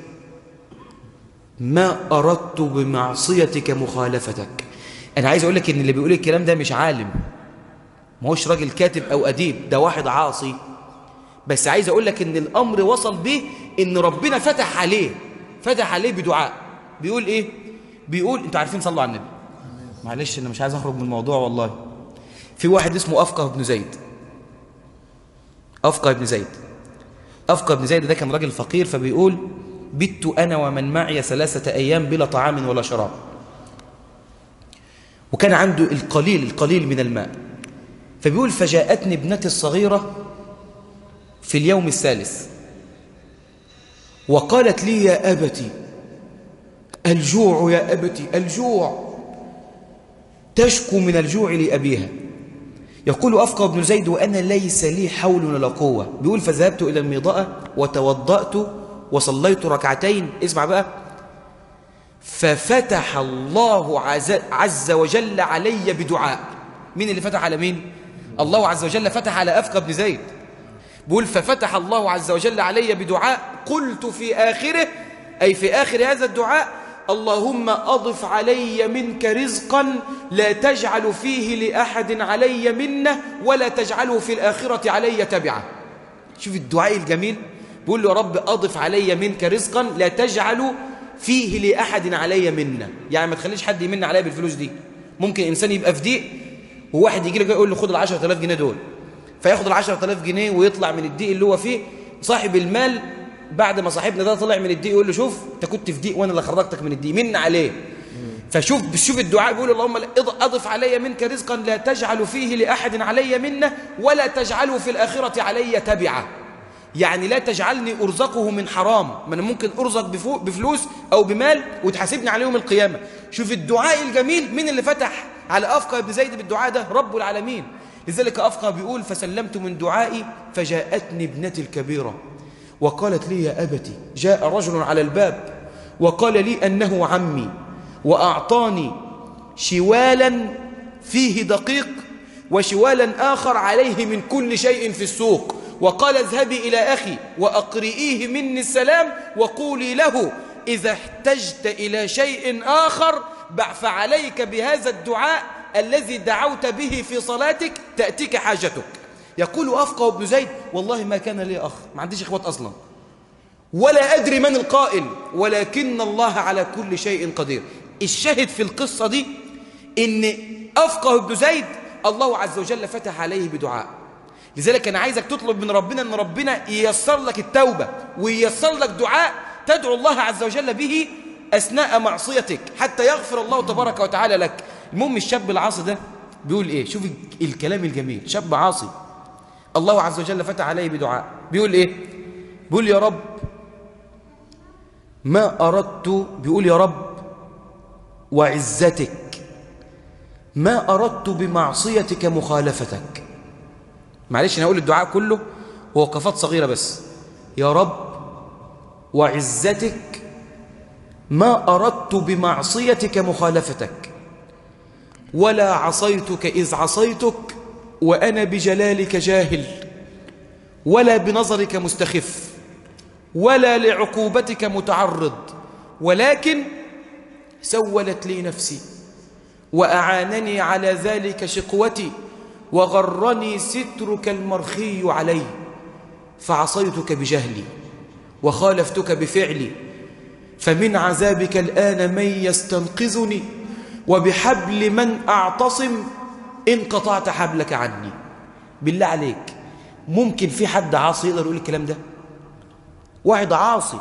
ما أردت بمعصيتك مخالفتك. أنا عايز أقول لك إن اللي بيقول الكلام ده مش عالم، ما هوش راجل كاتب أو أديب، ده واحد عاصي. بس عايز أقول لك إن الأمر وصل به إن ربنا فتح عليه بدعاء. بيقول إيه؟ بيقول، أنتوا عارفين، صلوا على النبي. معلش أنا مش عايز أخرج من الموضوع والله. في واحد اسمه أفقه بن زيد. أفقه بن زيد ده كان راجل فقير، فبيقول بت أنا ومن معي 3 أيام بلا طعام ولا شراب، وكان عنده القليل من الماء. فبيقول فجاءتني ابنتي الصغيرة في اليوم الثالث وقالت لي يا أبتي الجوع، يا أبتي الجوع، تشكو من الجوع لأبيها. يقول أفقه بن زيد وأنا ليس لي حول ولا قوة. بيقول فذهبت إلى الميضأة وتوضأت وصليت ركعتين. اسمع بقى، ففتح الله عز وجل علي بدعاء. مين اللي فتح على مين؟ الله عز وجل فتح على أفقه بن زيد. بيقول ففتح الله عز وجل علي بدعاء قلت في آخره، أي في آخر هذا الدعاء، اللهم أضف علي منك رزقا لا تجعل فيه لأحد علي منه ولا تجعله في الآخرة علي تبعه. شوف الدعاء الجميل، بيقول له يا رب أضف علي منك رزقا لا تجعل فيه لأحد علي منه. يعني ما تخليش حد يمن عليا بالفلوس دي. ممكن إنسان يبقى في ضيق وواحد يجي له يقول له خد ال10,000 جنيه دول، فياخد ال10,000 جنيه ويطلع من الضيق اللي هو فيه. صاحب المال بعد ما صاحبنا ده طلع من الضيق يقول له شوف انت كنت في ضيق وانا اللي خرجتك من الضيق، من عليه. فشوف الدعاء، بيقول اللهم اضف علي منك رزقا لا تجعل فيه لأحد علي منه ولا تجعله في الآخرة علي تبعه. يعني لا تجعلني أرزقه من حرام، ما أنا ممكن أرزق بفلوس أو بمال وتحاسبني على يوم القيامة. شوف الدعاء الجميل، مين اللي فتح على أفقه بن زيد بالدعاء ده؟ رب العالمين. لذلك أفقه بيقول فسلمت من دعائي فجاءتني ابنتي الكبيرة وقالت لي يا أبتي، جاء رجل على الباب وقال لي أنه عمي وأعطاني شوالا فيه دقيق وشوالا آخر عليه من كل شيء في السوق، وقال اذهبي إلى أخي وأقرئيه مني السلام وقولي له إذا احتجت إلى شيء آخر فعليك بهذا الدعاء الذي دعوت به في صلاتك تأتيك حاجتك. يقول أفقه بن زيد والله ما كان لي أخ، ما عنديش إخوات أصلا، ولا أدري من القائل، ولكن الله على كل شيء قدير. الشاهد في القصة دي إن أفقه بن زيد الله عز وجل فتح عليه بدعاء. لذلك أنا عايزك تطلب من ربنا أن ربنا ييسر لك التوبة وييسر لك دعاء تدعو الله عز وجل به أثناء معصيتك حتى يغفر الله تبارك وتعالى لك. المهم الشاب العاصي ده بيقول إيه؟ شوف الكلام الجميل. شاب عاصي الله عز وجل فتح عليه بدعاء، بيقول إيه؟ بيقول يا رب ما أردت، بيقول يا رب وعزتك ما أردت بمعصيتك مخالفتك. معلش أنا هقول الدعاء كله ووقفات صغيرة بس. يا رب وعزتك ما أردت بمعصيتك مخالفتك ولا عصيتك إذ عصيتك وأنا بجلالك جاهل ولا بنظرك مستخف ولا لعقوبتك متعرض، ولكن سولت لي نفسي وأعانني على ذلك شقوتي وغرني سترك المرخي علي، فعصيتك بجهلي وخالفتك بفعلي، فمن عذابك الآن من يستنقذني وبحبل من أعتصم إن قطعت حبلك عني. بالله عليك، ممكن في حد عاصي يقدر يقول الكلام ده؟ واحد عاصي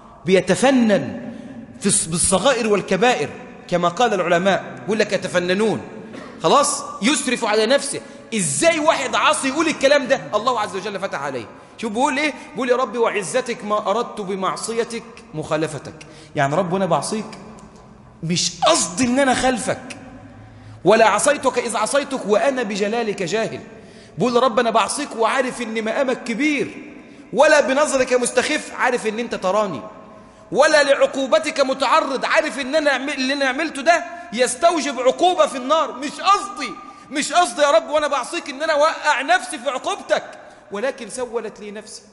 بيتفنن بالصغائر والكبائر كما قال العلماء، يقول لك يتفننون، خلاص يسرف على نفسه. ازاي واحد عاصي يقول الكلام ده؟ الله عز وجل فتح عليه. شوف بيقول ايه؟ بيقول يا ربي وعزتك ما اردت بمعصيتك مخالفتك. يعني رب وانا بعصيك مش قصدي ان انا خلفك، ولا عصيتك اذ عصيتك وانا بجلالك جاهل. بيقول يا رب انا بعصيك وعارف ان مقامك كبير، ولا بنظرك مستخف، عارف ان انت تراني، ولا لعقوبتك متعرض، عارف ان اللي انا عملته ده يستوجب عقوبة في النار. مش قصدي يا رب وانا بعصيك ان انا اوقع نفسي في عقوبتك، ولكن سولت لي نفسي.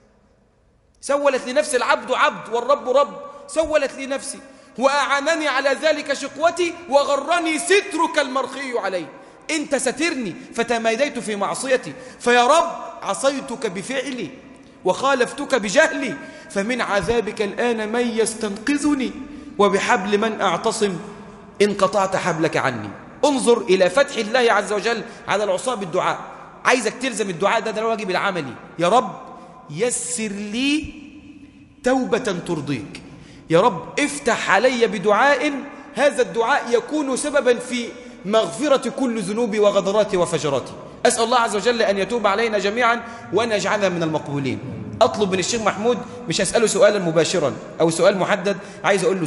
سولت لي نفسي. العبد عبد والرب رب. سولت لي نفسي وأعانني على ذلك شقوتي وغرني سترك المرخي عليه. انت سترني فتماديت في معصيتي، فيا رب عصيتك بفعلي وخالفتك بجهلي، فمن عذابك الآن من يستنقذني، وبحبل من أعتصم إن قطعت حبلك عني. انظر إلى فتح الله عز وجل على العصاة بالدعاء. عايزك تلزم الدعاء ده الواجب العملي. يا رب يسر لي توبة ترضيك. يا رب افتح علي بدعاء، هذا الدعاء يكون سببا في مغفرة كل ذنوبي وغدراتي وفجراتي. أسأل الله عز وجل أن يتوب علينا جميعا وأن يجعلنا من المقبولين. أطلب من الشيخ محمود، مش هسأله سؤالا مباشرا أو سؤال محدد، عايز أقول له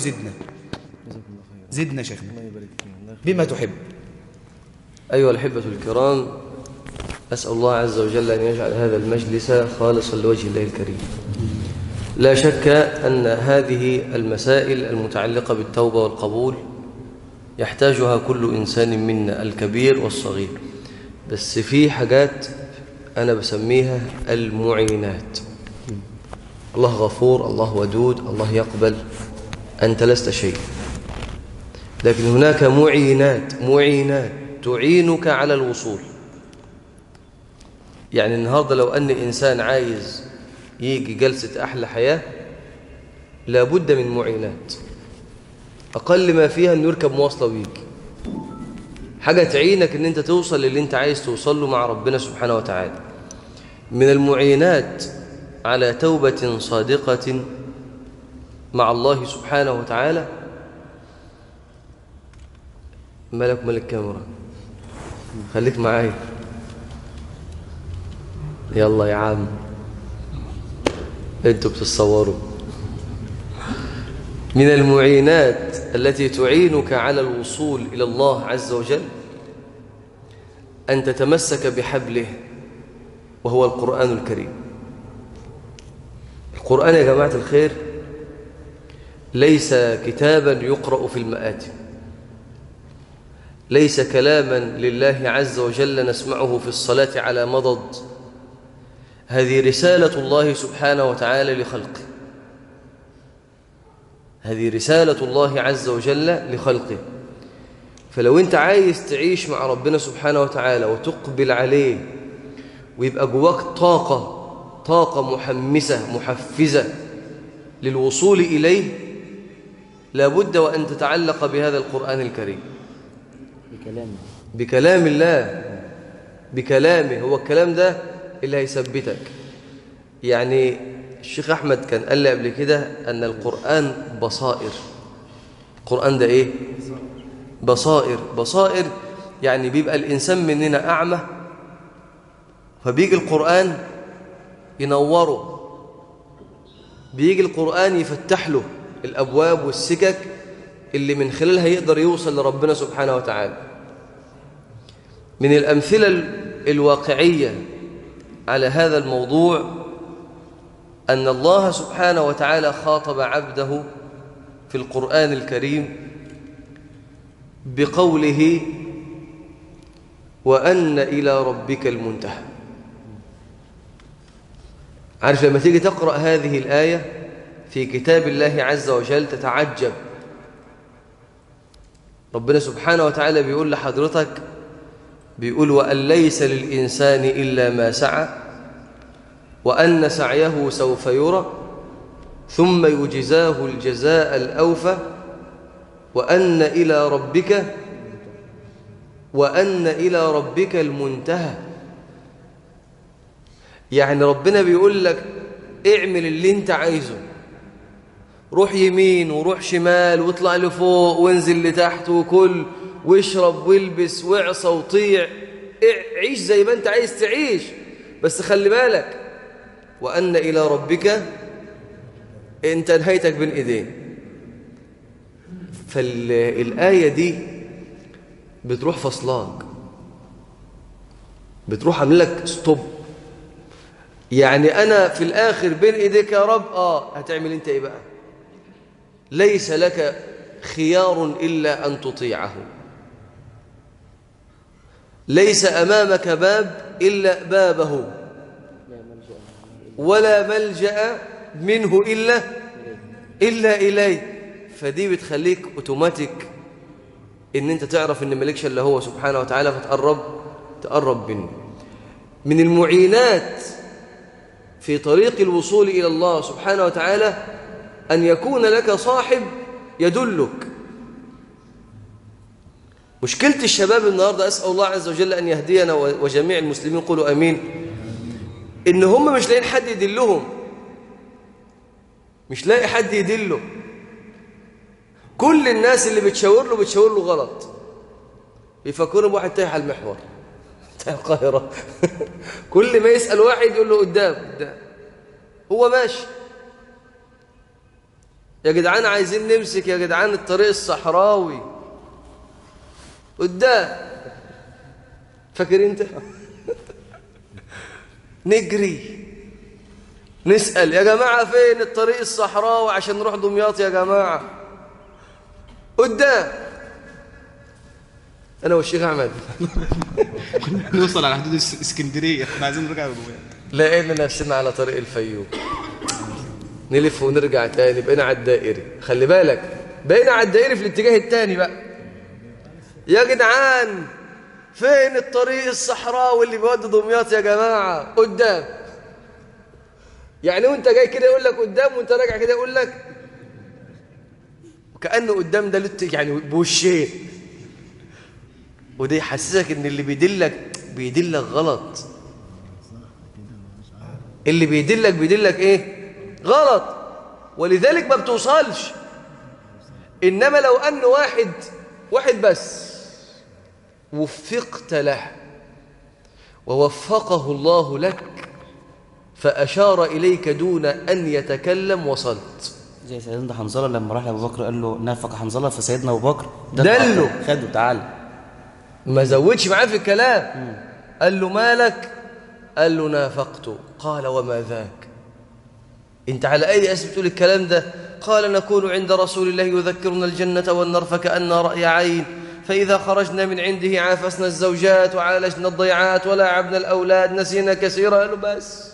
زدنا شيخنا بما تحب. أيها الأحبة الكرام، أسأل الله عز وجل أن يجعل هذا المجلس خالصا لوجه الله الكريم. لا شك أن هذه المسائل المتعلقة بالتوبة والقبول يحتاجها كل إنسان منا، الكبير والصغير، بس في حاجات أنا بسميها المعينات. الله غفور، الله ودود، الله يقبل، أنت لست شيء، لكن هناك معينات تعينك على الوصول. يعني النهاردة لو أن إنسان عايز يجي جلسة أحلى حياة لابد من معينات، أقل ما فيها أن يركب مواصلة ويجي، حاجة تعينك أن أنت توصل للي أنت عايز توصل له مع ربنا سبحانه وتعالى. من المعينات على توبة صادقة مع الله سبحانه وتعالى ملك الكاميرا، خليك معايا يلا يا عم، انتوا بتتصوروا. من المعينات التي تعينك على الوصول إلى الله عز وجل أن تتمسك بحبله، وهو القرآن الكريم. القرآن يا جماعة الخير ليس كتابا يقرأ في المآتم، ليس كلاما لله عز وجل نسمعه في الصلاة على مضض. هذه رسالة الله سبحانه وتعالى لخلقه، هذه رسالة الله عز وجل لخلقه. فلو أنت عايز تعيش مع ربنا سبحانه وتعالى وتقبل عليه ويبقى جواك طاقة محمسة محفزة للوصول إليه، لابد وأن تتعلق بهذا القرآن الكريم، بكلام الله، بكلامه. هو الكلام ده اللي هيثبتك. يعني الشيخ أحمد كان قال لي قبل كده أن القرآن بصائر. القرآن ده إيه؟ بصائر. يعني بيبقى الإنسان مننا أعمى، فبيجي القرآن ينوره، بيجي القرآن يفتح له الأبواب والسكك اللي من خلالها يقدر يوصل لربنا سبحانه وتعالى. من الأمثلة الواقعية على هذا الموضوع أن الله سبحانه وتعالى خاطب عبده في القرآن الكريم بقوله وأن إلى ربك المنتهى. عارف لما تيجي تقرأ هذه الآية في كتاب الله عز وجل تتعجب. ربنا سبحانه وتعالى بيقول لحضرتك، بيقول وأن ليس للإنسان إلا ما سعى وأن سعيه سوف يرى ثم يجزاه الجزاء الأوفى وأن إلى ربك المنتهى. يعني ربنا بيقول لك اعمل اللي انت عايزه، روح يمين وروح شمال واطلع لفوق وانزل لتحت وكل واشرب والبس واعصى وطيع، عيش زي ما انت عايز تعيش، بس خلي بالك وأن إلى ربك، انت نهايتك بين ايدين. فالآية دي بتروح فصلاك، بتروح عامل لك ستوب. يعني أنا في الآخر بين إيديك يا رب، هتعمل أنت إيه بقى؟ ليس لك خيار إلا أن تطيعه، ليس أمامك باب إلا بابه، ولا ملجأ منه إلا إليه. فدي بتخليك أوتوماتيك إن أنت تعرف إن ملكش إلا هو سبحانه وتعالى، فتقرب منه. من المعينات في طريق الوصول إلى الله سبحانه وتعالى أن يكون لك صاحب يدلك. مشكلة الشباب النهاردة، أسأل الله عز وجل أن يهدينا وجميع المسلمين، قولوا أمين، إن هم مش لاقين حد يدلهم، مش لاقي حد يدله. كل الناس اللي بتشاور له غلط، بيفكروا بواحد تايه على المحور بتاع القاهرة كل ما يسأل واحد يقول له قدام، هو ماشي. يا جدعان عايزين نمسك يا جدعان الطريق الصحراوي قدام، فاكر انت نجري نسأل يا جماعة فين الطريق الصحراوي عشان نروح دمياط يا جماعة، قدام. أنا والشيخ أحمد نوصل على حدود اسكندرية، احنا عايزين نرجع دمياط، لقينا نفسنا على طريق الفيوم، نلف ونرجع تاني، بقينا على الدائري. خلي بالك بقينا على الدائري في الاتجاه التاني بقى. يا جدعان فين الطريق الصحراوي اللي بيودي دمياط يا جماعة، قدام. يعني وانت جاي كده يقول لك قدام، وانت راجع كده يقول لك، وكأنه قدام ده يعني بوشين، وده يحسسك ان اللي بيدلك غلط. اللي بيدلك ايه؟ غلط، ولذلك ما بتوصلش. انما لو ان واحد بس وفقت له ووفقه الله لك فأشار إليك دون أن يتكلم، وصلت. زي سيدنا حنظلة لما راح لأبو بكر قال له نافق حنظلة، فسيدنا أبو بكر دله، خده تعالى، ما زودش معاه في الكلام. قال له مالك؟ قال له نافقته. قال وما ذاك؟ انت على أي أساس بتقول الكلام ده؟ قال نكون عند رسول الله يذكرنا الجنة والنار فكأننا رأي عين، فإذا خرجنا من عنده عافسنا الزوجات وعالجنا الضيعات ولاعبنا الأولاد نسينا كثيرا. قال له بس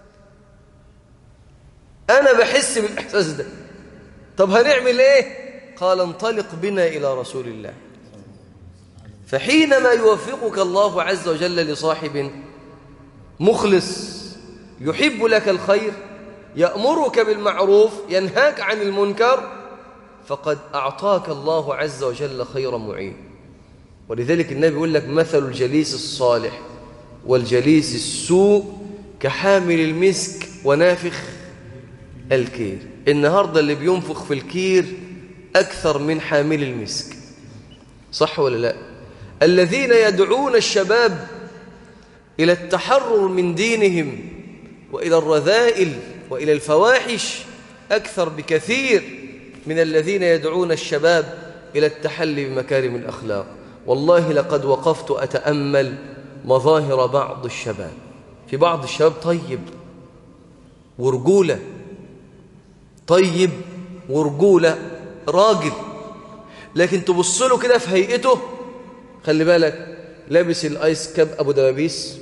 أنا بحس بالإحساس ده. طب هنعمل إيه؟ قال انطلق بنا إلى رسول الله. فحينما يوفقك الله عز وجل لصاحب مخلص يحب لك الخير، يأمرك بالمعروف، ينهاك عن المنكر، فقد أعطاك الله عز وجل خير معين. ولذلك النبي يقول لك مثل الجليس الصالح والجليس السوء كحامل المسك ونافخ الكير. النهاردة اللي بينفخ في الكير أكثر من حامل المسك، صح ولا لا؟ الذين يدعون الشباب إلى التحرر من دينهم وإلى الرذائل وإلى الفواحش أكثر بكثير من الذين يدعون الشباب إلى التحلي بمكارم الأخلاق. والله لقد وقفت أتأمل مظاهر بعض الشباب. في بعض الشباب طيب ورجولة، طيب ورجولة، راجل، لكن تبص له كده في هيئته، خلي بالك، لابس الايس كاب ابو دبابيس،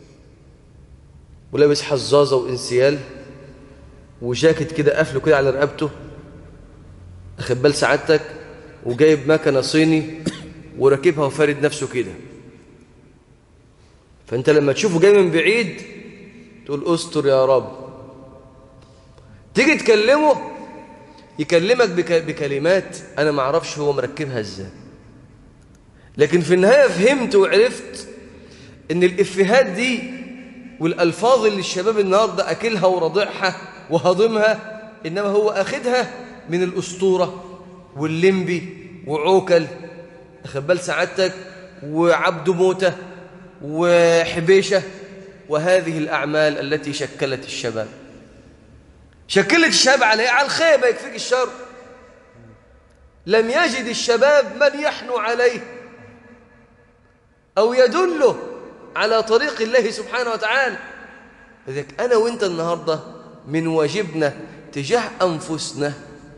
ولابس حزازه وانسيال، وجاكيت كده قافله كده على رقبته، اخد بال سعادتك، وجايب مكنه صيني وراكبها وفارد نفسه كده. فانت لما تشوفه جاي من بعيد تقول استر يا رب. تيجي تكلمه يكلمك بكلمات أنا ما أعرفش هو مركبها إزاي، لكن في النهاية فهمت وعرفت إن الإفيهات دي والألفاظ اللي الشباب النهاردة أكلها ورضعها وهضمها إنما هو أخدها من الأسطورة واللمبي وعوكل، أخد بال سعادتك، وعبد موتة وحبيشة، وهذه الأعمال التي شكلت الشباب. شكلت الشباب على إيه؟ على الخيبة، يكفيك الشر. لم يجد الشباب من يحنو عليه أو يدله على طريق الله سبحانه وتعالى. لذلك أنا وإنت النهاردة من واجبنا تجاه أنفسنا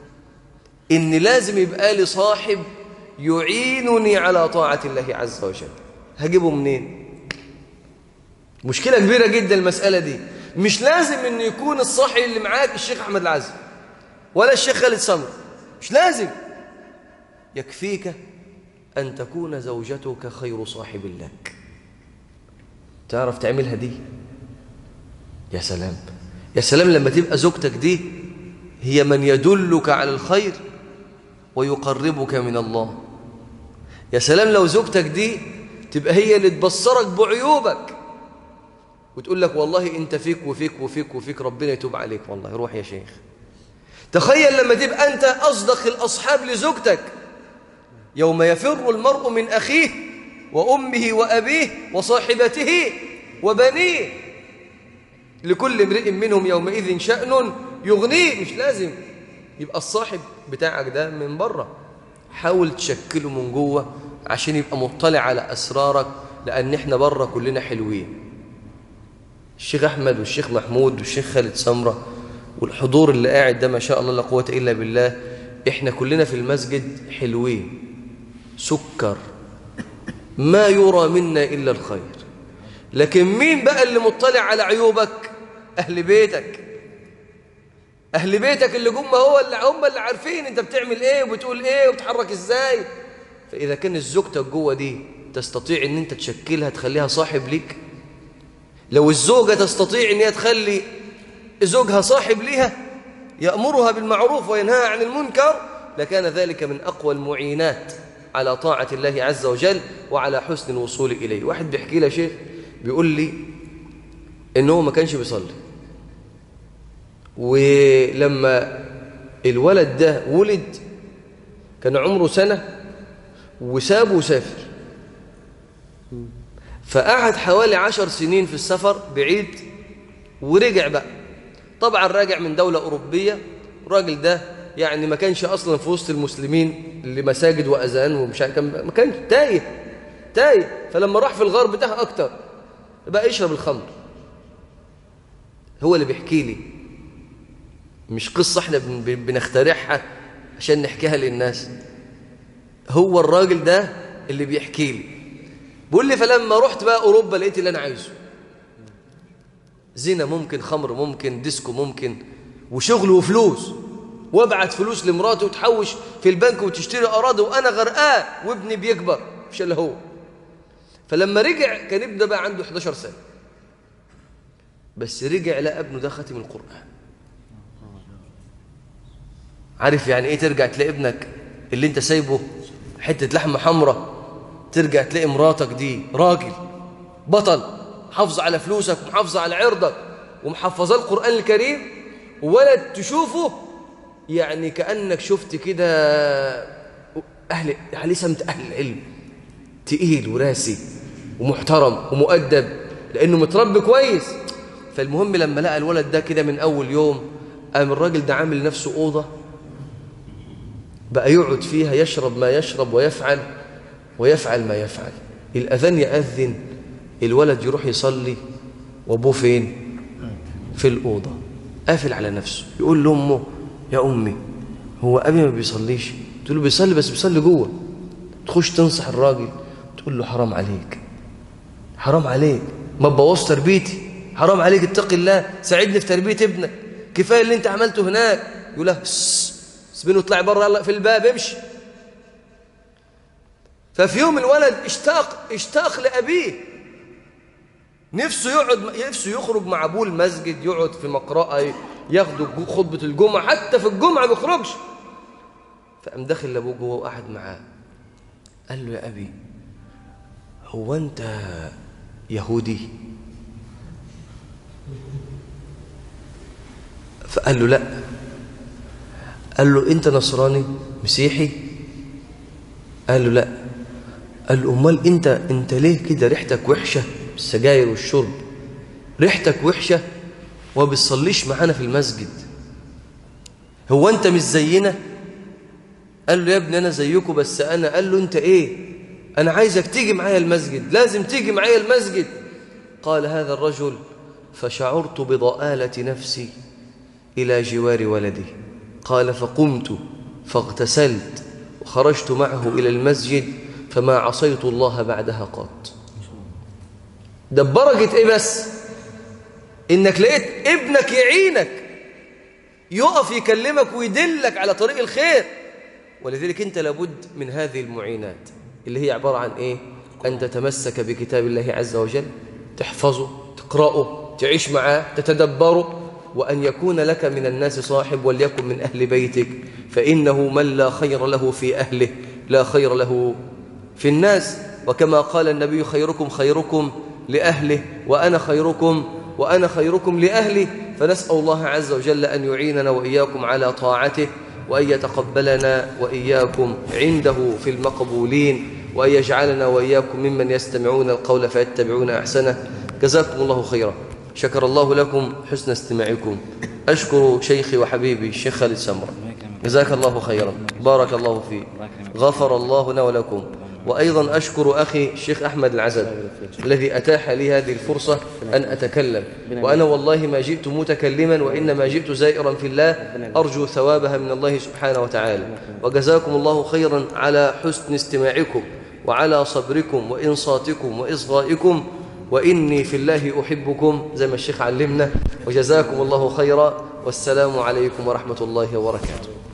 إن لازم يبقى لي صاحب يعينني على طاعة الله عز وجل. هجيبه منين؟ مشكلة كبيرة جدا المسألة دي. مش لازم إن يكون الصاحب اللي معاك الشيخ أحمد العزمي ولا الشيخ خالد سمر، مش لازم. يكفيك أن تكون زوجتك خير صاحب لك. تعرف تعملها دي؟ يا سلام يا سلام لما تبقى زوجتك دي هي من يدلك على الخير ويقربك من الله. يا سلام لو زوجتك دي تبقى هي اللي تبصرك بعيوبك وتقول لك والله انت فيك وفيك وفيك وفيك، ربنا يتوب عليك، والله روح يا شيخ. تخيل لما تبقى انت اصدق الاصحاب لزوجتك، يوم يفر المرء من اخيه وامه وابيه وصاحبته وبنيه لكل امرئ منهم يومئذ شأن يغنيه. مش لازم يبقى الصاحب بتاعك ده من بره، حاول تشكله من جوه عشان يبقى مطلع على أسرارك، لأن احنا بره كلنا حلوين. الشيخ أحمد والشيخ محمود والشيخ خالد سمرة والحضور اللي قاعد ده ما شاء الله لا قوة إلا بالله، احنا كلنا في المسجد حلوين سكر، ما يرى منا إلا الخير. لكن مين بقى اللي مطلع على عيوبك؟ أهل بيتك. أهل بيتك اللي هم اللي عارفين أنت بتعمل إيه وبتقول إيه وبتحرك إزاي. فإذا كان زوجتك جوه دي تستطيع أن أنت تشكلها تخليها صاحب ليك، لو الزوجة تستطيع أن هي تخلي زوجها صاحب ليها يأمرها بالمعروف وينهاها عن المنكر، لكان ذلك من أقوى المعينات على طاعة الله عز وجل وعلى حسن الوصول إليه. واحد بيحكي لي شيخ بيقول لي إنه ما كانش بيصلي، ولما الولد ده ولد كان عمره سنة وسابه وسافر، فقعد حوالي 10 سنين في السفر بعيد ورجع بقى. طبعا راجع من دولة أوروبية، الراجل ده يعني ما كانش أصلا في وسط المسلمين اللي مساجد وأذان ومش ما كان تايه. فلما راح في الغرب ده أكتر بقى يشرب الخمر. هو اللي بيحكي لي، مش قصة احنا بنخترعها عشان نحكيها للناس. هو الراجل ده اللي بيحكي لي، بيقول لي فلما رحت بقى أوروبا لقيت اللي أنا عايزه، زنا ممكن، خمر ممكن، ديسكو ممكن، وشغل وفلوس، وابعت فلوس لمراتي وتحوش في البنك وتشتري أراضي وأنا غرقان وابني بيكبر مش اللي هو. فلما رجع كان ابنه بقى عنده 11 سنة، بس رجع لقى ابنه ده ختم القرآن. عارف يعني ايه ترجع تلاقي ابنك اللي انت سايبه حتة لحمة حمراء، ترجع تلاقي مراتك دي راجل بطل محافظة على فلوسك ومحافظة على عرضك ومحفظة القرآن الكريم، وولد تشوفه يعني كأنك شفت كده أهل سمت أهل العلم، تقيل وراسي ومحترم ومؤدب لأنه متربي كويس. فالمهم لما لقى الولد ده كده من أول يوم قام الراجل ده عامل نفسه أوضة بقى يقعد فيها يشرب ما يشرب ويفعل ما يفعل. الأذان يأذن الولد يروح يصلي وأبوه فين؟ في الأوضة قافل على نفسه. يقول لأمه يا أمي هو أبي ما بيصليش؟ تقول له بيصلي بس بيصلي جوه. تخش تنصح الراجل تقول له حرام عليك، حرام عليك، ما تبوظ تربيتي، حرام عليك، اتق الله، ساعدني في تربية ابنك، كفاية اللي انت عملته هناك. يقول له سيبينه اطلع بره، يلا في الباب امشي. ففي يوم الولد اشتاق لأبيه، نفسه يخرج مع أبوه المسجد، يقعد في مقرأة ياخدوا خطبة الجمعة، حتى في الجمعة ما بيخرجش فقام داخل لأبوه جوه وقعد معاه، قال له: يا أبي، هو أنت يهودي؟ فقال له: لا. قال له: أنت نصراني مسيحي؟ قال له: لا. قال له: أمال أنت ليه كده ريحتك وحشة بالسجاير والشرب، ريحتك وحشة وما بتصليش معانا في المسجد، هو أنت مش زينا؟ قال له: يا ابني أنا زيكم، بس أنا. قال له: أنت إيه؟ أنا عايزك تيجي معايا المسجد، لازم تيجي معايا المسجد. قال هذا الرجل: فشعرت بضآلة نفسي إلى جوار ولدي. قال: فقمت فاغتسلت وخرجت معه إلى المسجد، فما عصيت الله بعدها قط. ده ببركة إيه بس؟ إنك لقيت ابنك يعينك، يقف يكلمك ويدلك على طريق الخير. ولذلك أنت لابد من هذه المعينات اللي هي عبارة عن إيه؟ أن تتمسك بكتاب الله عز وجل، تحفظه، تقرأه، تعيش معاه، تتدبره، وأن يكون لك من الناس صاحب، وليكن من أهل بيتك، فإنه من لا خير له في أهله لا خير له في الناس. وكما قال النبي: خيركم خيركم لأهله وأنا خيركم لأهلي. فنسأل الله عز وجل أن يعيننا وإياكم على طاعته، وأن يتقبلنا وإياكم عنده في المقبولين، وأن يجعلنا وإياكم ممن يستمعون القول فيتبعون أحسنه. جزاكم الله خيرا. شكر الله لكم حسن استماعكم. أشكر شيخي وحبيبي الشيخ خالد سمرة، جزاك الله خيرا، بارك الله فيك، غفر الله لنا ولكم. وأيضا أشكر أخي الشيخ أحمد العزب الذي أتاح لي هذه الفرصة أن أتكلم، وأنا والله ما جئت متكلما، وإنما جئت زائرا في الله أرجو ثوابها من الله سبحانه وتعالى. وجزاكم الله خيرا على حسن استماعكم وعلى صبركم وإنصاتكم وإصغائكم، وإني في الله أحبكم زي ما الشيخ علمنا. وجزاكم الله خيرا، والسلام عليكم ورحمة الله وبركاته.